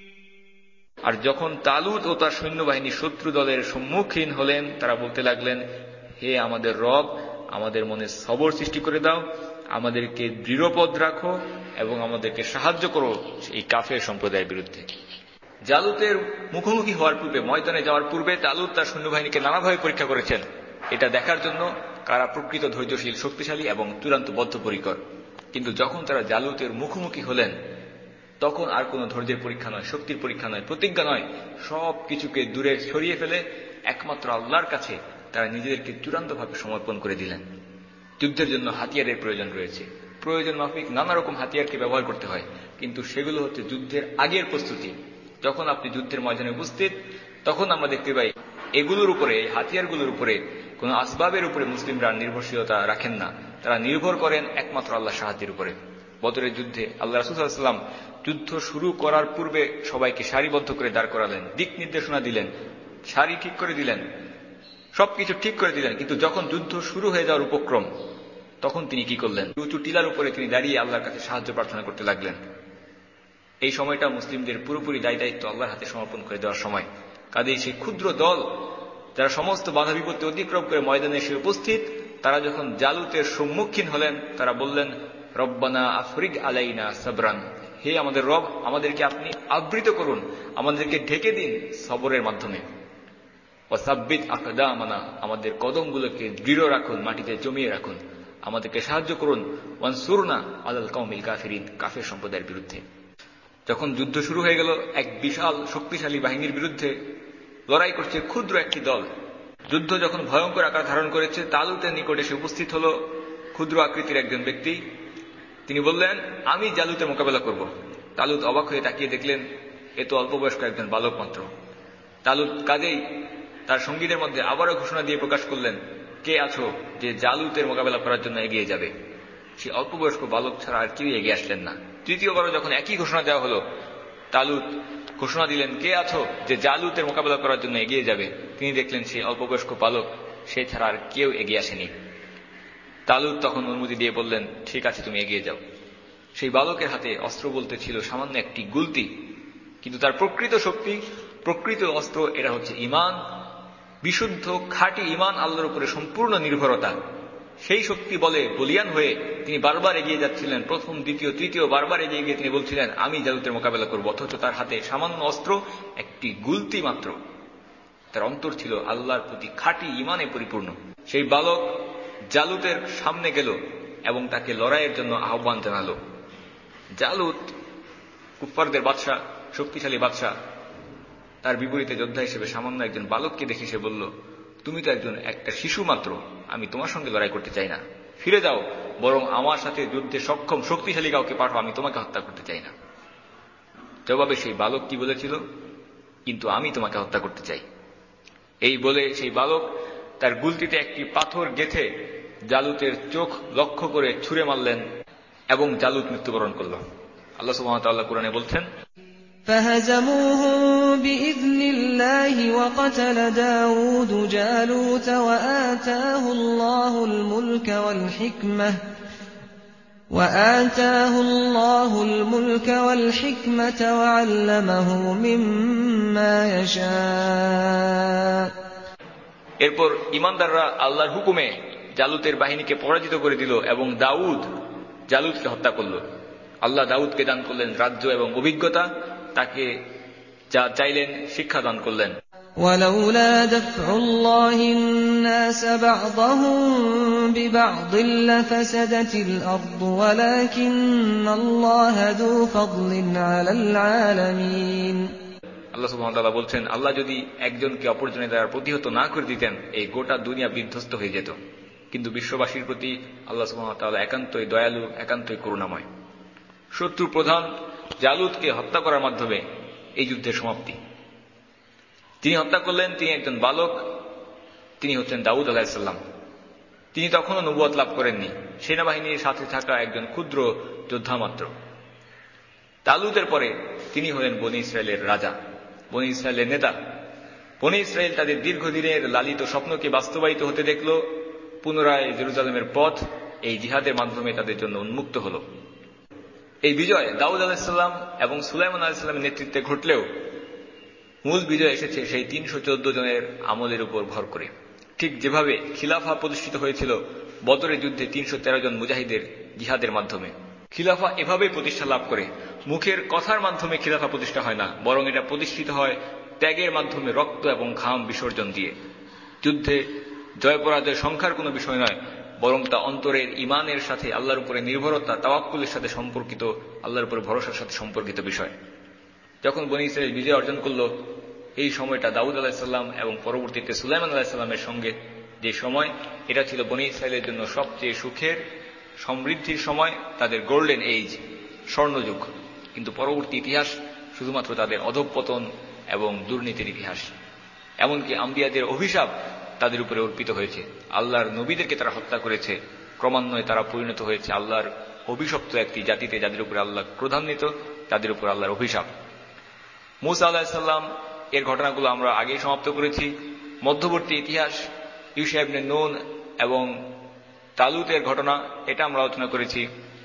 আর যখন তালুত ও তার সৈন্যবাহিনী শত্রু দলের সম্মুখীন হলেন, তারা বলতে লাগলেন, হে আমাদের রব, আমাদের মনে সবর সৃষ্টি করে দাও, আমাদেরকে দৃঢ়পদ রাখো এবং আমাদেরকে সাহায্য করো এই কাফের সম্প্রদায়ের বিরুদ্ধে। জালুতের মুখোমুখি হওয়ার পূর্বে, ময়দানে যাওয়ার পূর্বে তালুত তার সৈন্যবাহিনীকে নানাভাবে পরীক্ষা করেছেন, এটা দেখার জন্য কারা প্রকৃত ধৈর্যশীল, শক্তিশালী এবং চূড়ান্ত বদ্ধপরিকর। কিন্তু যখন তারা জালুতের মুখোমুখি হলেন, তখন আর কোনো ধৈর্যের পরীক্ষা নয়, শক্তির পরীক্ষা নয়, প্রতিজ্ঞা নয়, সব কিছুকে দূরে সরিয়ে ফেলে একমাত্র আল্লাহর কাছে তারা নিজেদেরকে চূড়ান্তভাবে সমর্পণ করে দিলেন। যুদ্ধের জন্য হাতিয়ারের প্রয়োজন রয়েছে, প্রয়োজন মাফিক নানা রকম হাতিয়ারকে ব্যবহার করতে হয়, কিন্তু সেগুলো হচ্ছে যুদ্ধের আগের প্রস্তুতি। যখন আপনি যুদ্ধের ময়দানে উপস্থিত, তখন আমরা দেখতে পাই এগুলোর উপরে, এই হাতিয়ারগুলোর উপরে, কোনো আসবাবের উপরে মুসলিমরা নির্ভরশীলতা রাখেন না, তারা নির্ভর করেন একমাত্র আল্লাহর সাহায্যের উপরে। বদরের যুদ্ধে আল্লাহ রাসূল সাল্লাল্লাহু আলাইহি ওয়াসাল্লাম যুদ্ধ শুরু করার পূর্বে সবাইকে সারিবদ্ধ করে দাঁড় করালেন, দিক নির্দেশনা দিলেন, সারি ঠিক করে দিলেন, সবকিছু ঠিক করে দিলেন। কিন্তু যখন যুদ্ধ শুরু হয়ে যাওয়ার উপক্রম, তখন তিনি কি করলেন? উঁচু টিলার উপরে তিনি দাঁড়িয়ে আল্লাহর কাছে সাহায্য প্রার্থনা করতে লাগলেন। এই সময়টা মুসলিমদের পুরোপুরি দায়িত্ব আল্লাহর হাতে সমর্পণ করে দেওয়ার সময়। কাজেই সেই ক্ষুদ্র দল যারা সমস্ত বাধা বিপত্তি অতিক্রম করে ময়দানে এসে উপস্থিত, তারা যখন জালুতের সম্মুখীন হলেন, তারা বললেন, রব্বানা আফরিগ আলাইনা সাবরান, হে আমাদের রব, আমাদেরকে আপনি আবৃত করুন, আমাদেরকে ঢেকে দিন সবরের মাধ্যমে। ওয়াসাব্বিত আকদামানা, আমাদের কদমগুলোকে দৃঢ় রাখুন, মাটিতে জমিয়ে রাখুন, আমাদেরকে সাহায্য করুন, ওয়ানসুরনা আলাল কওমিল কাফিরিন, কাফের সম্প্রদায়ের বিরুদ্ধে। যখন যুদ্ধ শুরু হয়ে গেল, এক বিশাল শক্তিশালী বাহিনীর বিরুদ্ধে লড়াই করছে ক্ষুদ্র একটি দল। যুদ্ধ যখন ভয়ঙ্কর আকার ধারণ করেছে, তালুতের নিকটে এসে উপস্থিত হল ক্ষুদ্র আকৃতির একজন ব্যক্তি। তিনি বললেন, আমি জালুতের মোকাবেলা করব। তালুত অবাক হয়ে তাকিয়ে দেখলেন, এ তো অল্প বয়স্ক একজন বালক মাত্র। তালুত কাজেই তার সঙ্গীদের মধ্যে আবারও ঘোষণা দিয়ে প্রকাশ করলেন, কে আছো যে জালুতের মোকাবেলা করার জন্য এগিয়ে যাবে? সে অল্প বয়স্ক বালক ছাড়া আর কেউ এগিয়ে আসলেন না। তৃতীয়বারও যখন একই ঘোষণা দেওয়া হলো, তালুত ঘোষণা দিলেন, কে আছো যে জালুতের মোকাবেলা করার জন্য এগিয়ে যাবে? তিনি দেখলেন সে অল্প বয়স্ক বালক, সে ছাড়া আর কেউ এগিয়ে আসেনি। তালুত তখন অনুমতি দিয়ে বললেন, ঠিক আছে, তুমি এগিয়ে যাও। সেই বালকের হাতে অস্ত্র বলতে ছিল সামান্য একটি গুলতি, কিন্তু তার প্রকৃত শক্তি, প্রকৃত অস্ত্র, এটা হচ্ছে ঈমান, বিশুদ্ধ খাঁটি ঈমান, আল্লাহর উপরে সম্পূর্ণ নির্ভরতা। সেই শক্তি বলে বলিয়ান হয়ে তিনি বারবার এগিয়ে যাচ্ছিলেন, প্রথম, দ্বিতীয়, তৃতীয় বারবার এগিয়ে গিয়ে তিনি বলছিলেন, আমি জালুতের মোকাবেলা করব, অথচ তার হাতে সামান্য অস্ত্র একটি গুলতি মাত্র। তার অন্তর ছিল আল্লাহর প্রতি খাঁটি ঈমানে পরিপূর্ণ। সেই বালক জালুতের সামনে গেল এবং তাকে লড়াইয়ের জন্য আহ্বান জানালো। জালুত কুফফারদের বাদশা, শক্তিশালী বাদশা, তার বিপরীতে যোদ্ধা হিসেবে সামান্য একজন বালককে দেখে সে বলল, তুমি তো একটা শিশু মাত্র, আমি তোমার সঙ্গে লড়াই করতে চাই না, ফিরে যাও, বরং আমার সাথে যুদ্ধে সক্ষম শক্তিশালী কাউকে পাঠাও, আমি তোমাকে হত্যা করতে চাই না। জবাবে সেই বালক কি বলেছিল? কিন্তু আমি তোমাকে হত্যা করতে চাই। এই বলে সেই বালক তার গুলতিতে একটি পাথর গেঁথে জালুতের চোখ লক্ষ্য করে ছুঁড়ে মারলেন এবং জালুত মৃত্যুবরণ করল। আল্লাহ সুবহানাহু ওয়া তাআলা কুরআনে বলছেন, فهزموهم بإذن الله وقتل داود جالوت وآتاه الله الملك وآتاه الله الملك والحكمة وعلمه مما يشاء এরপর ঈমানদাররা আল্লাহর হুকুমে জালুতের বাহিনীকে পরাজিত করে দিল এবং দাউদ জালুতকে হত্যা করল। আল্লাহ দাউদকে দান করলেন রাজ্য এবং অভিজ্ঞতা, তাকে যা চাইলেন শিক্ষা দান করলেন। ولولا دفع الله الناس بعضهم ببعض لفسدت الأرض ولكن الله ذو فضل على العالمين আল্লাহ সুবহানাহু ওয়া তাআলা বলছেন, আল্লাহ যদি একজনকে অপরজনের দ্বারা প্রতিহত না করে দিতেন, এই গোটা দুনিয়া বিধ্বস্ত হয়ে যেত। কিন্তু বিশ্ববাসীর প্রতি আল্লাহ সুবহানাহু ওয়া তাআলা একান্তই দয়ালু, একান্তই করুণাময়। শত্রু প্রধান জালুতকে হত্যা করার মাধ্যমে এই যুদ্ধের সমাপ্তি। তিনি হত্যা করলেন, তিনি একজন বালক, তিনি হচ্ছেন দাউদ আলাইহিস সালাম। তিনি তখনও নবুয়ত লাভ করেননি, সেনাবাহিনীর সাথে থাকা একজন ক্ষুদ্র যোদ্ধা মাত্র। তালুতের পরে তিনি হলেন বনী ইসরায়েলের রাজা, বনী ইসরায়েলের নেতা। বনী ইসরায়েল তাদের দীর্ঘদিনের লালিত স্বপ্নকে বাস্তবায়িত হতে দেখল। পুনরায় জেরুজালেমের পথ এই জিহাদের মাধ্যমে তাদের জন্য উন্মুক্ত হল। এই বিজয় দাউদ আলাইহিস সালাম এবং সুলাইমান আলাইহিস সালামের নেতৃত্বে ঘটলেও মূল বিজয় এসেছে সেই 314 জনের আমলের উপর ভর করে। ঠিক যেভাবে খিলাফা প্রতিষ্ঠিত হয়েছিল বদরের যুদ্ধে 313 জন মুজাহিদের জিহাদের মাধ্যমে। খিলাফা এভাবেই প্রতিষ্ঠা লাভ করে। মুখের কথার মাধ্যমে খিলাফা প্রতিষ্ঠা হয় না, বরং এটা প্রতিষ্ঠিত হয় ত্যাগের মাধ্যমে, রক্ত এবং ঘাম বিসর্জন দিয়ে। যুদ্ধে জয় পরাজয় সংখ্যার কোনো বিষয় নয়, বরং তা অন্তরের ঈমানের সাথে, আল্লাহর উপরে নির্ভরতা, তাওয়াক্কুলের সাথে সম্পর্কিত, আল্লাহর উপরে ভরসার সাথে সম্পর্কিত বিষয়। যখন বনী ইসরায়েল বিজয় অর্জন করল, এই সময়টা দাউদ আলাইহিস সালাম এবং পরবর্তীতে সুলাইমান আলাইহিস সালামের সঙ্গে যে সময়, এটা ছিল বনী ইসরায়েলের জন্য সবচেয়ে সুখের, সমৃদ্ধির সময়, তাদের গোল্ডেন এজ, স্বর্ণযুগ। কিন্তু পরবর্তী ইতিহাস শুধুমাত্র তাদের অধঃপতন এবং দুর্নীতির ইতিহাস। এমনকি আম্বিয়াদের অভিশাপ তাদের উপরে অর্পিত হয়েছে। আল্লাহর নবীদেরকে তারা হত্যা করেছে। ক্রমান্বয়ে তারা পরিণত হয়েছে আল্লাহর অভিশপ্ত একটি জাতিতে, যাদের উপরে আল্লাহ ক্রোধান্বিত, তাদের উপর আল্লাহর অভিশাপ। মূসা আলাইহিস সালাম এর ঘটনাগুলো আমরা আগেই সমাপ্ত করেছি। মধ্যবর্তী ইতিহাস ইউশা ইবনে নুন এবং তালুতের ঘটনা, এটা আমরা আলোচনা করেছি।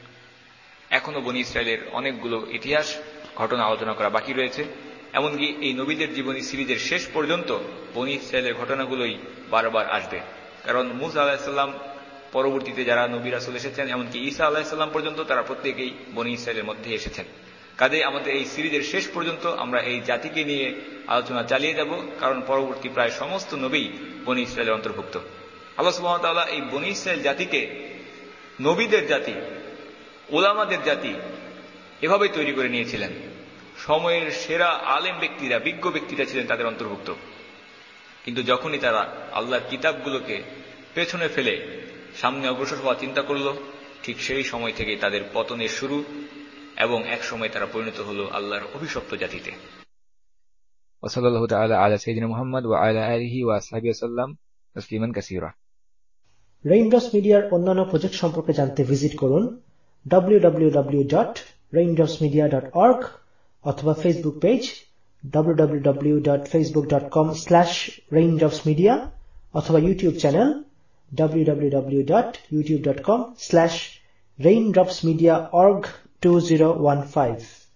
এখনো বনী ইসরায়েলের অনেকগুলো ইতিহাস ঘটনা আলোচনা করা বাকি রয়েছে। এমনকি এই নবীদের জীবনী সিরিজের শেষ পর্যন্ত বনী ইসরায়েলের ঘটনাগুলোই বারবার আসবে। কারণ মূসা আলাইহিস সালাম পরবর্তীতে যারা নবী রাসূল এসেছেন, এমনকি ঈসা আলাইহিস সালাম পর্যন্ত, তারা প্রত্যেকেই বনী ইসরায়েলের মধ্যে এসেছেন। কাজেই আমাদের এই সিরিজের শেষ পর্যন্ত আমরা এই জাতিকে নিয়ে আলোচনা চালিয়ে যাব, কারণ পরবর্তী প্রায় সমস্ত নবী বনী ইসরায়েলের অন্তর্ভুক্ত। আল্লাহ সুবহানাহু ওয়া তাআলা এই বনী ইসরায়েল জাতিকে নবীদের জাতি, উলামাদের জাতি এভাবেই তৈরি করে নিয়েছিলেন। সময়ের সেরা আলেম ব্যক্তিরা, বিজ্ঞ ব্যক্তিরা ছিলেন তাদের অন্তর্ভুক্ত। কিন্তু যখনই তারা আল্লাহর কিতাবগুলোকে পেছনে ফেলে সামনে অগ্রসর হওয়ার চিন্তা করল, ঠিক সেই সময় থেকে তাদের পতনের শুরু, এবং এক সময় তারা পরিণত হলো আল্লাহর অভিশপ্ত জাতিতে। ওয়াসাল্লাল্লাহু তাআলা আলা সাইয়্যিদিনা মুহাম্মদ ওয়া আলা আলিহি ওয়া আসহাবিহি ওয়াসাল্লাম তাসলিমান কাসীরা। রেইনড্রপস মিডিয়ার অন্যান্য প্রজেক্ট সম্পর্কে জানতে ভিজিট করুন www.raindropsmedia.org অথবা ফেসবুক পেজ www.facebook.com/raindropsmedia অথবা ইউটিউব চ্যানেল www.youtube.com/raindropsmediaorg2015